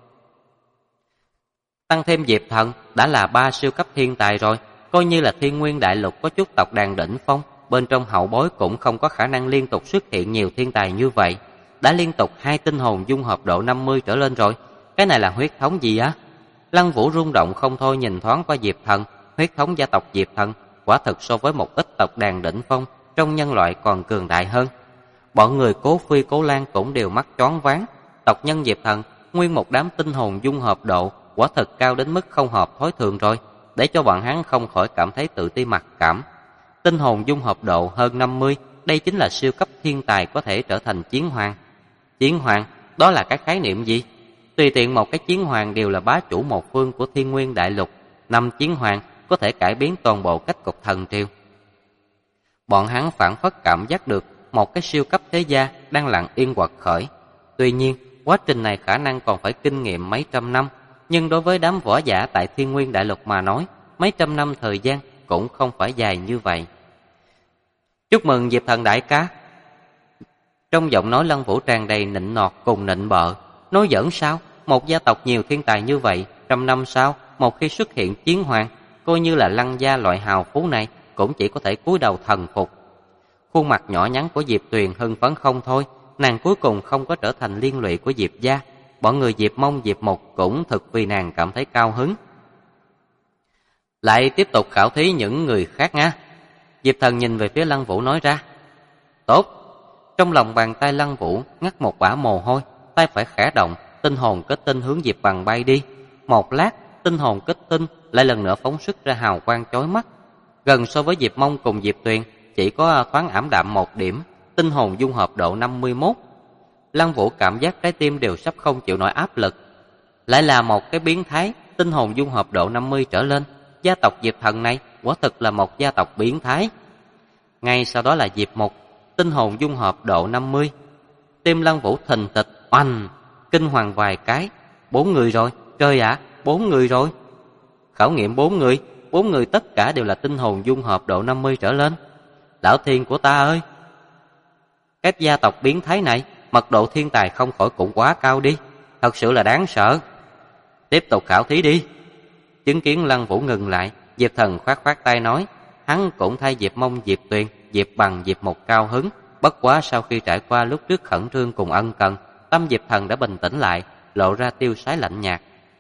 Tăng thêm Diệp Thần đã là 3 siêu cấp thiên tài rồi, coi như là Thiên Nguyên Đại Lục có chút tộc đàn đỉnh phong, bên trong hậu bối cũng không có khả năng liên tục xuất hiện nhiều thiên tài như vậy. Đã liên tục 2 tinh hồn dung hợp độ 50 trở lên rồi, cái này là huyết thống gì á? Lăng Vũ rung động không thôi nhìn thoáng qua Diệp Thần, huyết thống gia tộc Diệp Thần quả thực so với một ít tộc đàn đỉnh phong trong nhân loại còn cường đại hơn. Bọn người Cố Phi Cố Lan cũng đều mắt choáng váng, tộc nhân Diệp Thần nguyên một đám tinh hồn dung hợp độ quả thực cao đến mức không hợp thói thường rồi, để cho bọn hắn không khỏi cảm thấy tự ti mặc cảm. Tinh hồn dung hợp độ hơn 50, đây chính là siêu cấp thiên tài có thể trở thành chiến hoàng. Chiến hoàng, đó là cái khái niệm gì? Tùy tiện một cái chiến hoàng đều là bá chủ một phương của Thiên Nguyên Đại Lục, 5 chiến hoàng có thể cải biến toàn bộ cách cục thần triều. Bọn hắn phản phất cảm giác được một cái siêu cấp thế gia đang lặng yên quật khởi. Tuy nhiên, quá trình này khả năng còn phải kinh nghiệm mấy trăm năm, nhưng đối với đám võ giả tại Thiên Nguyên Đại Lục mà nói, mấy trăm năm thời gian cũng không phải dài như vậy. Chúc mừng Diệp Thần đại ca. Trong giọng nói Lăng Vũ tràn đầy nịnh nọt cùng nịnh bợ. Nói giỡn sao? Một gia tộc nhiều thiên tài như vậy, trăm năm sau, một khi xuất hiện chiến hoàng, coi như là Lăng gia loại hào phú này cũng chỉ có thể cúi đầu thần phục. Khuôn mặt nhỏ nhắn của Diệp Tuyền hưng phấn không thôi, nàng cuối cùng không có trở thành liên lụy của Diệp gia. Bọn người Diệp Mông, Diệp Mục cũng thực vì nàng cảm thấy cao hứng. Lại tiếp tục khảo thí những người khác nha. Diệp Thần nhìn về phía Lăng Vũ nói ra. Tốt. Trong lòng bàn tay Lăng Vũ ngắt một bả mồ hôi, tay phải khẽ động, tinh hồn kết tinh hướng Diệp Bằng bay đi. Một lát, tinh hồn kết tinh lại lần nữa phóng xuất ra hào quang chói mắt. Gần so với Diệp Mông cùng Diệp Tuyền, chỉ có thoáng ảm đạm một điểm, tinh hồn dung hợp độ 51. Lăng Vũ cảm giác trái tim đều sắp không chịu nổi áp lực. Lại là một cái biến thái, tinh hồn dung hợp độ 50 trở lên. Gia tộc Diệp Thần này quả thực là một gia tộc biến thái. Ngay sau đó là Diệp Mục, tinh hồn dung hợp độ 50. Tim Lăng Vũ thình thịch, oanh, kinh hoàng vài cái. 4 người rồi, trời ạ, 4 người rồi. Khảo nghiệm 4 người tất cả đều là tinh hồn dung hợp độ 50 trở lên. Lão thiên của ta ơi! Cái gia tộc biến thái này, mật độ thiên tài không khỏi cũng quá cao đi, thật sự là đáng sợ. Tiếp tục khảo thí đi. Chứng kiến Lăng Vũ ngừng lại, Diệp Thần khoát khoát tay nói, hắn cũng thay Diệp Mông, Diệp Tuyền, Diệp Bằng, Diệp Mục cao hứng. Bất quá sau khi trải qua lúc trước khẩn trương cùng ân cần, tâm Diệp Thần đã bình tĩnh lại, lộ ra tiêu sái lạnh nhạt.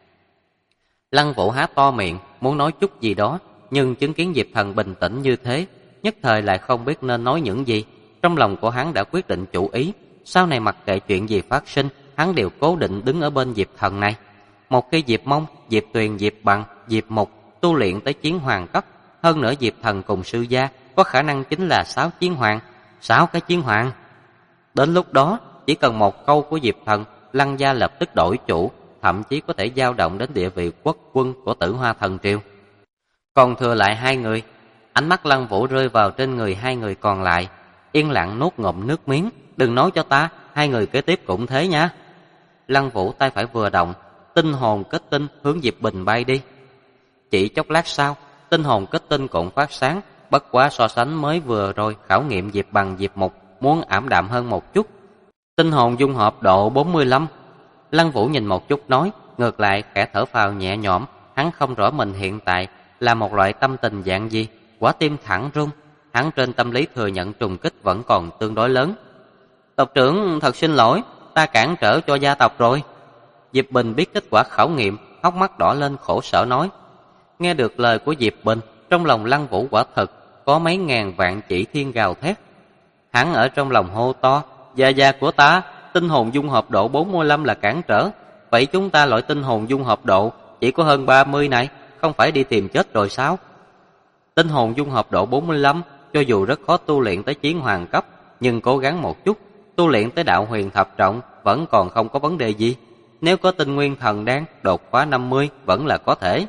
Lăng Vũ há to miệng, muốn nói chút gì đó, nhưng chứng kiến Diệp Thần bình tĩnh như thế, nhất thời lại không biết nên nói những gì. Trong lòng của hắn đã quyết định chủ ý, sau này mặc kệ chuyện gì phát sinh, hắn đều cố định đứng ở bên Diệp Thần này. Một khi Diệp Mông, Diệp Tuyền, Diệp Bằng, Diệp Mục tu luyện tới chiến hoàng cấp, hơn nữa Diệp Thần cùng sư gia có khả năng chính là 6 chiến hoàng, 6 cái chiến hoàng. Đến lúc đó, chỉ cần một câu của Diệp Thần, Lăng gia lập tức đổi chủ, thậm chí có thể dao động đến địa vị quốc quân của Tử Hoa Thần Triều. Còn thừa lại 2 người, ánh mắt Lăng Vũ rơi vào trên người 2 người còn lại, yên lặng nuốt ngụm nước miếng, đừng nói cho ta, 2 người kế tiếp cũng thế nha. Lăng Vũ tay phải vừa động, tinh hồn kết tinh hướng Diệp Bình bay đi. Chỉ chốc lát sau, tinh hồn kết tinh cũng phát sáng, bất quá so sánh mới vừa rồi khảo nghiệm Diệp Bằng, Diệp Mục muốn ảm đạm hơn một chút. Tinh hồn dung hợp độ 45. Lăng Vũ nhìn một chút nói, ngược lại khẽ thở phào nhẹ nhõm, hắn không rõ mình hiện tại là một loại tâm tình dạng gì, quả tim thẳng rung. Hắn trên tâm lý thừa nhận trùng kích vẫn còn tương đối lớn. Tộc trưởng thật xin lỗi, ta cản trở cho gia tộc rồi. Diệp Bình biết kết quả khảo nghiệm, hốc mắt đỏ lên khổ sở nói. Nghe được lời của Diệp Bình, trong lòng Lăng Vũ quả thực có mấy ngàn vạn chỉ thiên gào thét. Hắn ở trong lòng hô to, gia của ta, tinh hồn dung hợp độ 45 là cản trở. Vậy chúng ta loại tinh hồn dung hợp độ chỉ có hơn 30 này, không phải đi tìm chết rồi sao? Tinh hồn dung hợp độ 45, cho dù rất khó tu luyện tới chiến hoàng cấp, nhưng cố gắng một chút, tu luyện tới đạo huyền thập trọng vẫn còn không có vấn đề gì. Nếu có tinh nguyên thần đan đột phá 50 vẫn là có thể.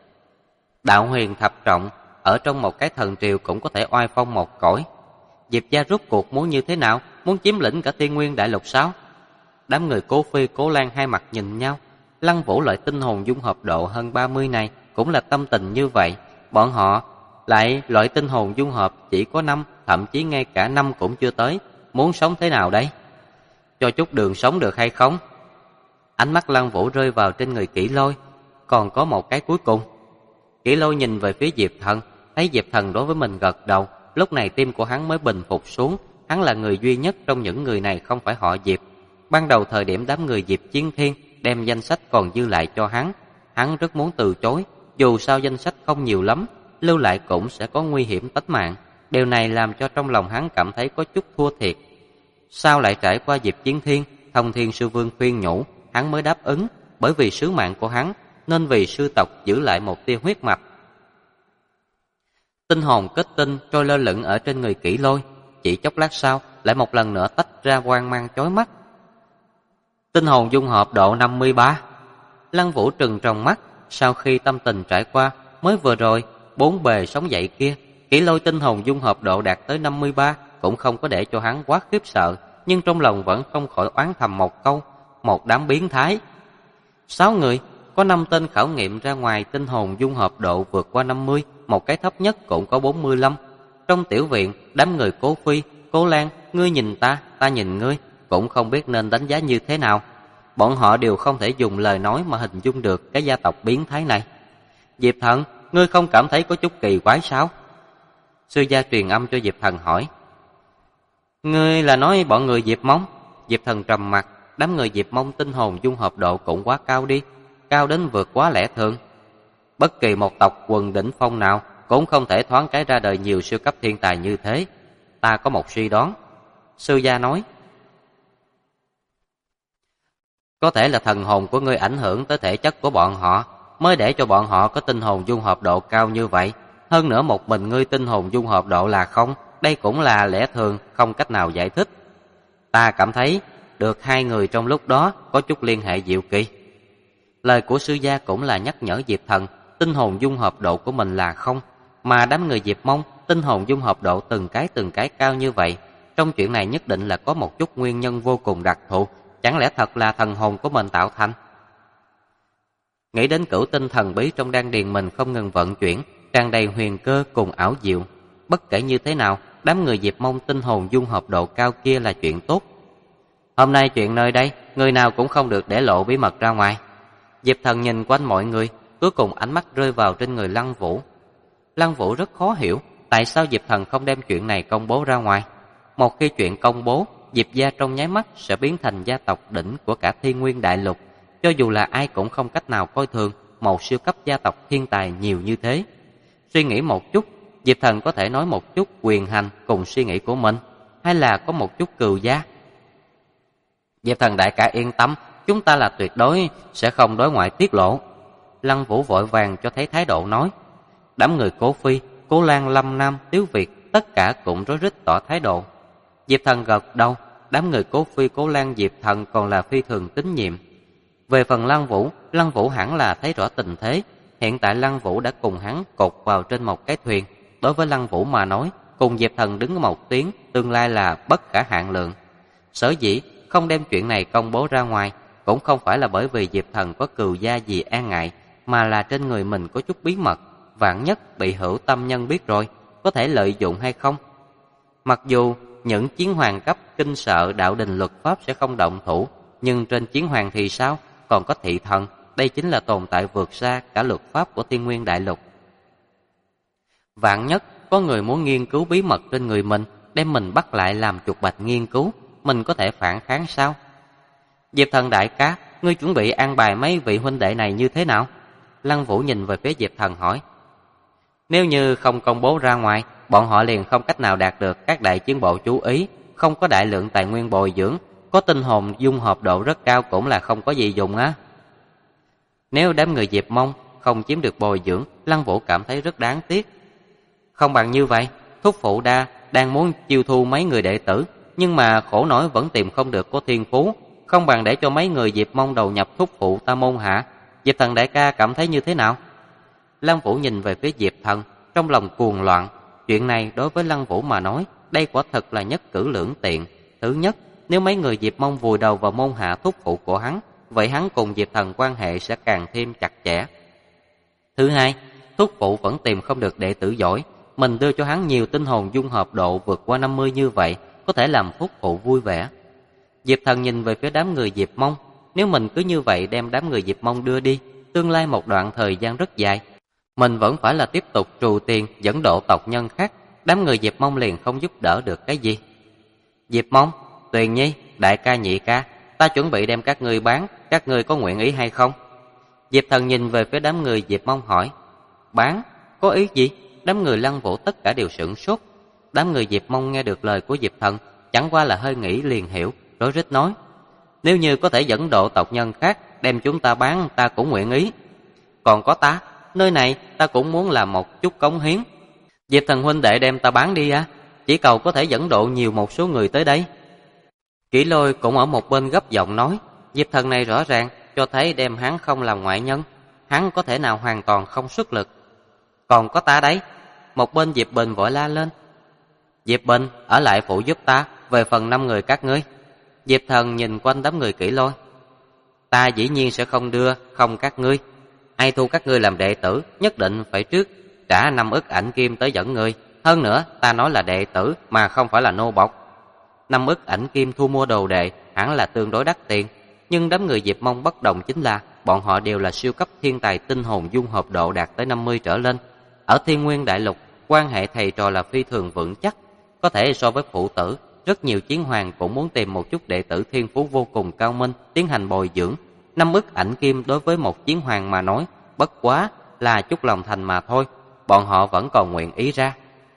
Đạo huyền thập trọng ở trong một cái thần triều cũng có thể oai phong một cõi. Diệp gia rốt cuộc muốn như thế nào? Muốn chiếm lĩnh cả Thiên Nguyên Đại Lục sao? Đám người Cố Phi, Cố Lan hai mặt nhìn nhau. Lăng Vũ loại tinh hồn dung hợp độ hơn 30 này cũng là tâm tình như vậy. Bọn họ lại loại tinh hồn dung hợp chỉ có 5, thậm chí ngay cả 5 cũng chưa tới. Muốn sống thế nào đây? Cho chút đường sống được hay không? Ánh mắt Lăng Vũ rơi vào trên người Kỷ Lôi. Còn có một cái cuối cùng. Kỷ Lôi nhìn về phía Diệp Thần, thấy Diệp Thần đối với mình gật đầu. Lúc này tim của hắn mới bình phục xuống. Hắn là người duy nhất trong những người này không phải họ Diệp. Ban đầu thời điểm đám người Diệp Chiến Thiên đem danh sách còn dư lại cho hắn rất muốn từ chối. Dù sao danh sách không nhiều lắm, lưu lại cũng sẽ có nguy hiểm tính mạng. Điều này làm cho trong lòng hắn cảm thấy có chút thua thiệt. Sao lại trải qua Diệp Chiến Thiên, Thông Thiên Sư Vương khuyên nhủ, hắn mới đáp ứng, bởi vì sứ mạng của hắn, nên vì sư tộc giữ lại một tia huyết mạch. Tinh hồn kết tinh trôi lơ lửng ở trên người Kỷ Lôi, chỉ chốc lát sau lại một lần nữa tách ra quang mang chói mắt. Tinh hồn dung hợp độ 53. Lăng Vũ trừng trong mắt, sau khi tâm tình trải qua, mới vừa rồi, bốn bề sống dậy kia, Kỷ Lôi tinh hồn dung hợp độ đạt tới 53, cũng không có để cho hắn quá khiếp sợ, nhưng trong lòng vẫn không khỏi oán thầm một câu, một đám biến thái. 6 người, có 5 tên khảo nghiệm ra ngoài tinh hồn dung hợp độ vượt qua 50, một cái thấp nhất cũng có 45. Trong tiểu viện, đám người Cố Phi, Cố Lan, ngươi nhìn ta, ta nhìn ngươi, cũng không biết nên đánh giá như thế nào. Bọn họ đều không thể dùng lời nói mà hình dung được cái gia tộc biến thái này. Diệp Thần, ngươi không cảm thấy có chút kỳ quái sao? Sư gia truyền âm cho Diệp Thần hỏi. Ngươi là nói bọn người Diệp Mông? Diệp Thần trầm mặt, đám người Diệp Mông tinh hồn dung hợp độ cũng quá cao đi, cao đến vượt quá lẽ thường. Bất kỳ một tộc quần đỉnh phong nào cũng không thể thoáng cái ra đời nhiều siêu cấp thiên tài như thế. Ta có một suy đoán. Sư gia nói. Có thể là thần hồn của ngươi ảnh hưởng tới thể chất của bọn họ, mới để cho bọn họ có tinh hồn dung hợp độ cao như vậy. Hơn nữa một mình ngươi tinh hồn dung hợp độ là không, đây cũng là lẽ thường, không cách nào giải thích. Ta cảm thấy được hai người trong lúc đó có chút liên hệ diệu kỳ. Lời của sư gia cũng là nhắc nhở Diệp Thần, tinh hồn dung hợp độ của mình là không, mà đám người Diệp Mông tinh hồn dung hợp độ từng cái cao như vậy. Trong chuyện này nhất định là có một chút nguyên nhân vô cùng đặc thù, chẳng lẽ thật là thần hồn của mình tạo thành? Nghĩ đến cửu tinh thần bí trong đan điền mình không ngừng vận chuyển, tràn đầy huyền cơ cùng ảo diệu. Bất kể như thế nào, đám người Diệp Mông tinh hồn dung hợp độ cao kia là chuyện tốt. Hôm nay chuyện nơi đây, người nào cũng không được để lộ bí mật ra ngoài. Diệp Thần nhìn quanh mọi người, cuối cùng ánh mắt rơi vào trên người Lăng Vũ. Lăng Vũ rất khó hiểu, tại sao Diệp Thần không đem chuyện này công bố ra ngoài. Một khi chuyện công bố, Diệp gia trong nháy mắt sẽ biến thành gia tộc đỉnh của cả Thiên Nguyên Đại Lục. Cho dù là ai cũng không cách nào coi thường một siêu cấp gia tộc thiên tài nhiều như thế. Suy nghĩ một chút, Diệp Thần có thể nói một chút quyền hành cùng suy nghĩ của mình, hay là có một chút cừu gia. Diệp Thần đại ca yên tâm, chúng ta là tuyệt đối sẽ không đối ngoại tiết lộ. Lăng Vũ vội vàng cho thấy thái độ nói. Đám người Cố Phi, Cố Lan, Lâm Nam, Tiếu Việt tất cả cũng rối rít tỏ thái độ. Diệp Thần gật đầu, đám người Cố Phi, Cố Lan, Diệp Thần còn là phi thường tín nhiệm. Về phần Lăng Vũ hẳn là thấy rõ tình thế. Hiện tại Lăng Vũ đã cùng hắn cột vào trên một cái thuyền. Đối với Lăng Vũ mà nói, cùng Diệp Thần đứng một tiếng, tương lai là bất khả hạn lượng. Sở dĩ không đem chuyện này công bố ra ngoài, cũng không phải là bởi vì Diệp Thần có cừu gia gì e ngại, mà là trên người mình có chút bí mật, vạn nhất bị hữu tâm nhân biết rồi, có thể lợi dụng hay không. Mặc dù những chiến hoàng cấp kinh sợ đạo đình luật pháp sẽ không động thủ, nhưng trên chiến hoàng thì sao? Còn có thị thần, đây chính là tồn tại vượt xa cả luật pháp của Thiên Nguyên Đại Lục. Vạn nhất có người muốn nghiên cứu bí mật trên người mình, đem mình bắt lại làm chuột bạch nghiên cứu, mình có thể phản kháng sao? Diệp Thần đại ca, ngươi chuẩn bị an bài mấy vị huynh đệ này như thế nào? Lăng Vũ nhìn về phía Diệp Thần hỏi. Nếu như không công bố ra ngoài, bọn họ liền không cách nào đạt được các đại chiến bộ chú ý, không có đại lượng tài nguyên bồi dưỡng, có tinh hồn dung hợp độ rất cao cũng là không có gì dùng á. Nếu đám người Diệp Mông không chiếm được bồi dưỡng, Lăng Vũ cảm thấy rất đáng tiếc. Không bằng như vậy, thúc phụ đang muốn chiêu thu mấy người đệ tử, nhưng mà khổ nổi vẫn tìm không được có thiên phú, không bằng để cho mấy người Diệp Mông đầu nhập thúc phụ ta môn hạ. Diệp Thần đại ca cảm thấy như thế nào? Lăng Vũ nhìn về phía Diệp Thần, trong lòng cuồng loạn. Chuyện này đối với Lăng Vũ mà nói, đây quả thật là nhất cử lưỡng tiện. Thứ nhất, nếu mấy người Diệp Mông vùi đầu vào môn hạ thúc phụ của hắn, vậy hắn cùng Diệp Thần quan hệ sẽ càng thêm chặt chẽ. Thứ hai, thúc phụ vẫn tìm không được đệ tử giỏi, mình đưa cho hắn nhiều tinh hồn dung hợp độ vượt qua 50 như vậy, có thể làm thúc phụ vui vẻ. Diệp Thần nhìn về phía đám người Diệp Mông, nếu mình cứ như vậy đem đám người Diệp Mông đưa đi, tương lai một đoạn thời gian rất dài, mình vẫn phải là tiếp tục trù tiền dẫn độ tộc nhân khác, đám người Diệp Mông liền không giúp đỡ được cái gì. Diệp Mông, Tuyền Nhi, đại ca nhị ca, ta chuẩn bị đem các ngươi bán, các ngươi có nguyện ý hay không? Diệp Thần nhìn về phía đám người Diệp Mông hỏi. Bán? Có ý gì? Đám người Lăng Vũ tất cả đều sửng sốt. Đám người Diệp Mông nghe được lời của Diệp Thần, chẳng qua là hơi nghĩ liền hiểu, rối rít nói. Nếu như có thể dẫn độ tộc nhân khác, đem chúng ta bán, ta cũng nguyện ý. Còn có ta, nơi này ta cũng muốn làm một chút cống hiến. Diệp Thần huynh đệ đem ta bán đi á, chỉ cầu có thể dẫn độ nhiều một số người tới đây. Kỷ Lôi cũng ở một bên gấp giọng nói. Diệp Thần này rõ ràng cho thấy đem hắn không làm ngoại nhân, hắn có thể nào hoàn toàn không xuất lực. Còn có ta đấy. Một bên Diệp Bình vội la lên. Diệp Bình, ở lại phụ giúp ta, về phần 5 người các ngươi. Diệp Thần nhìn quanh đám người Kỷ Lôi. Ta dĩ nhiên sẽ không đưa, không các ngươi. Ai thu các ngươi làm đệ tử, nhất định phải trước trả 5 ức ảnh kim tới dẫn ngươi. Hơn nữa, ta nói là đệ tử mà không phải là nô bộc. 5 ức ảnh kim thu mua đồ đệ hẳn là tương đối đắt tiền, nhưng đám người Diệp Mông bất đồng chính là bọn họ đều là siêu cấp thiên tài tinh hồn dung hợp độ đạt tới 50 trở lên. Ở Thiên Nguyên Đại Lục, quan hệ thầy trò là phi thường vững chắc, có thể so với phụ tử, rất nhiều chiến hoàng cũng muốn tìm một chút đệ tử thiên phú vô cùng cao minh tiến hành bồi dưỡng. 5 ức ảnh kim đối với một chiến hoàng mà nói, bất quá là chút lòng thành mà thôi, bọn họ vẫn còn nguyện ý ra.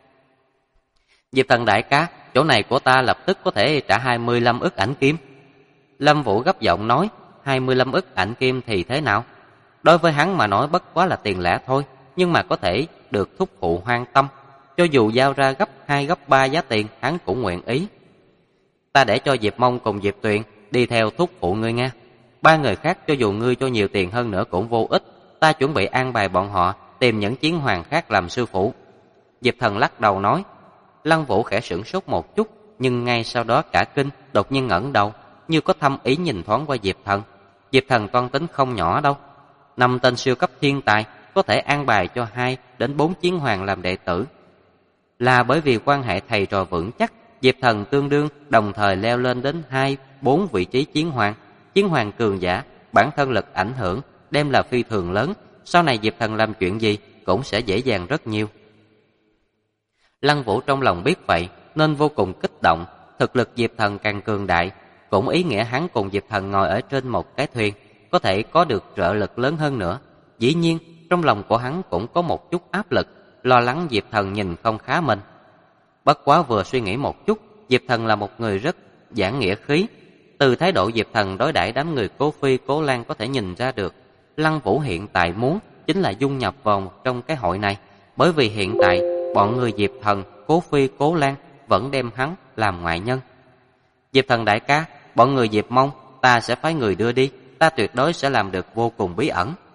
Diệp Thần đại ca, chỗ này của ta lập tức có thể trả 25 ức ảnh kim. Lâm Vũ gấp giọng nói, 25 ức ảnh kim thì thế nào? Đối với hắn mà nói bất quá là tiền lẻ thôi, nhưng mà có thể được thúc phụ hoan tâm, cho dù giao ra gấp 2 gấp 3 giá tiền, hắn cũng nguyện ý. Ta để cho Diệp Mông cùng Diệp Tuyền đi theo thúc phụ ngươi nghe. 3 người khác cho dù ngươi cho nhiều tiền hơn nữa cũng vô ích, ta chuẩn bị an bài bọn họ tìm những chiến hoàng khác làm sư phụ. Diệp Thần lắc đầu nói. Lăng Vũ khẽ sửng sốt một chút, nhưng ngay sau đó cả kinh, đột nhiên ngẩng đầu, như có thâm ý nhìn thoáng qua Diệp Thần. Diệp Thần toan tính không nhỏ đâu. 5 tên siêu cấp thiên tài có thể an bài cho 2 đến 4 chiến hoàng làm đệ tử. Là bởi vì quan hệ thầy trò vững chắc, Diệp Thần tương đương đồng thời leo lên đến 2-4 vị trí chiến hoàng. Chiến hoàng cường giả, bản thân lực ảnh hưởng đem là phi thường lớn, sau này Diệp Thần làm chuyện gì cũng sẽ dễ dàng rất nhiều. Lăng Vũ trong lòng biết vậy nên vô cùng kích động, thực lực Diệp Thần càng cường đại, cũng ý nghĩa hắn cùng Diệp Thần ngồi ở trên một cái thuyền, có thể có được trợ lực lớn hơn nữa. Dĩ nhiên, trong lòng của hắn cũng có một chút áp lực, lo lắng Diệp Thần nhìn không khá mình. Bất quá vừa suy nghĩ một chút, Diệp Thần là một người rất giảng nghĩa khí. Từ thái độ Diệp Thần đối đãi đám người Cố Phi, Cố Lan có thể nhìn ra được, Lăng Vũ hiện tại muốn chính là dung nhập vào trong cái hội này, bởi vì hiện tại bọn người Diệp Thần, Cố Phi, Cố Lan vẫn đem hắn làm ngoại nhân. Diệp Thần đại ca, bọn người Diệp Mông, ta sẽ phái người đưa đi, ta tuyệt đối sẽ làm được vô cùng bí ẩn.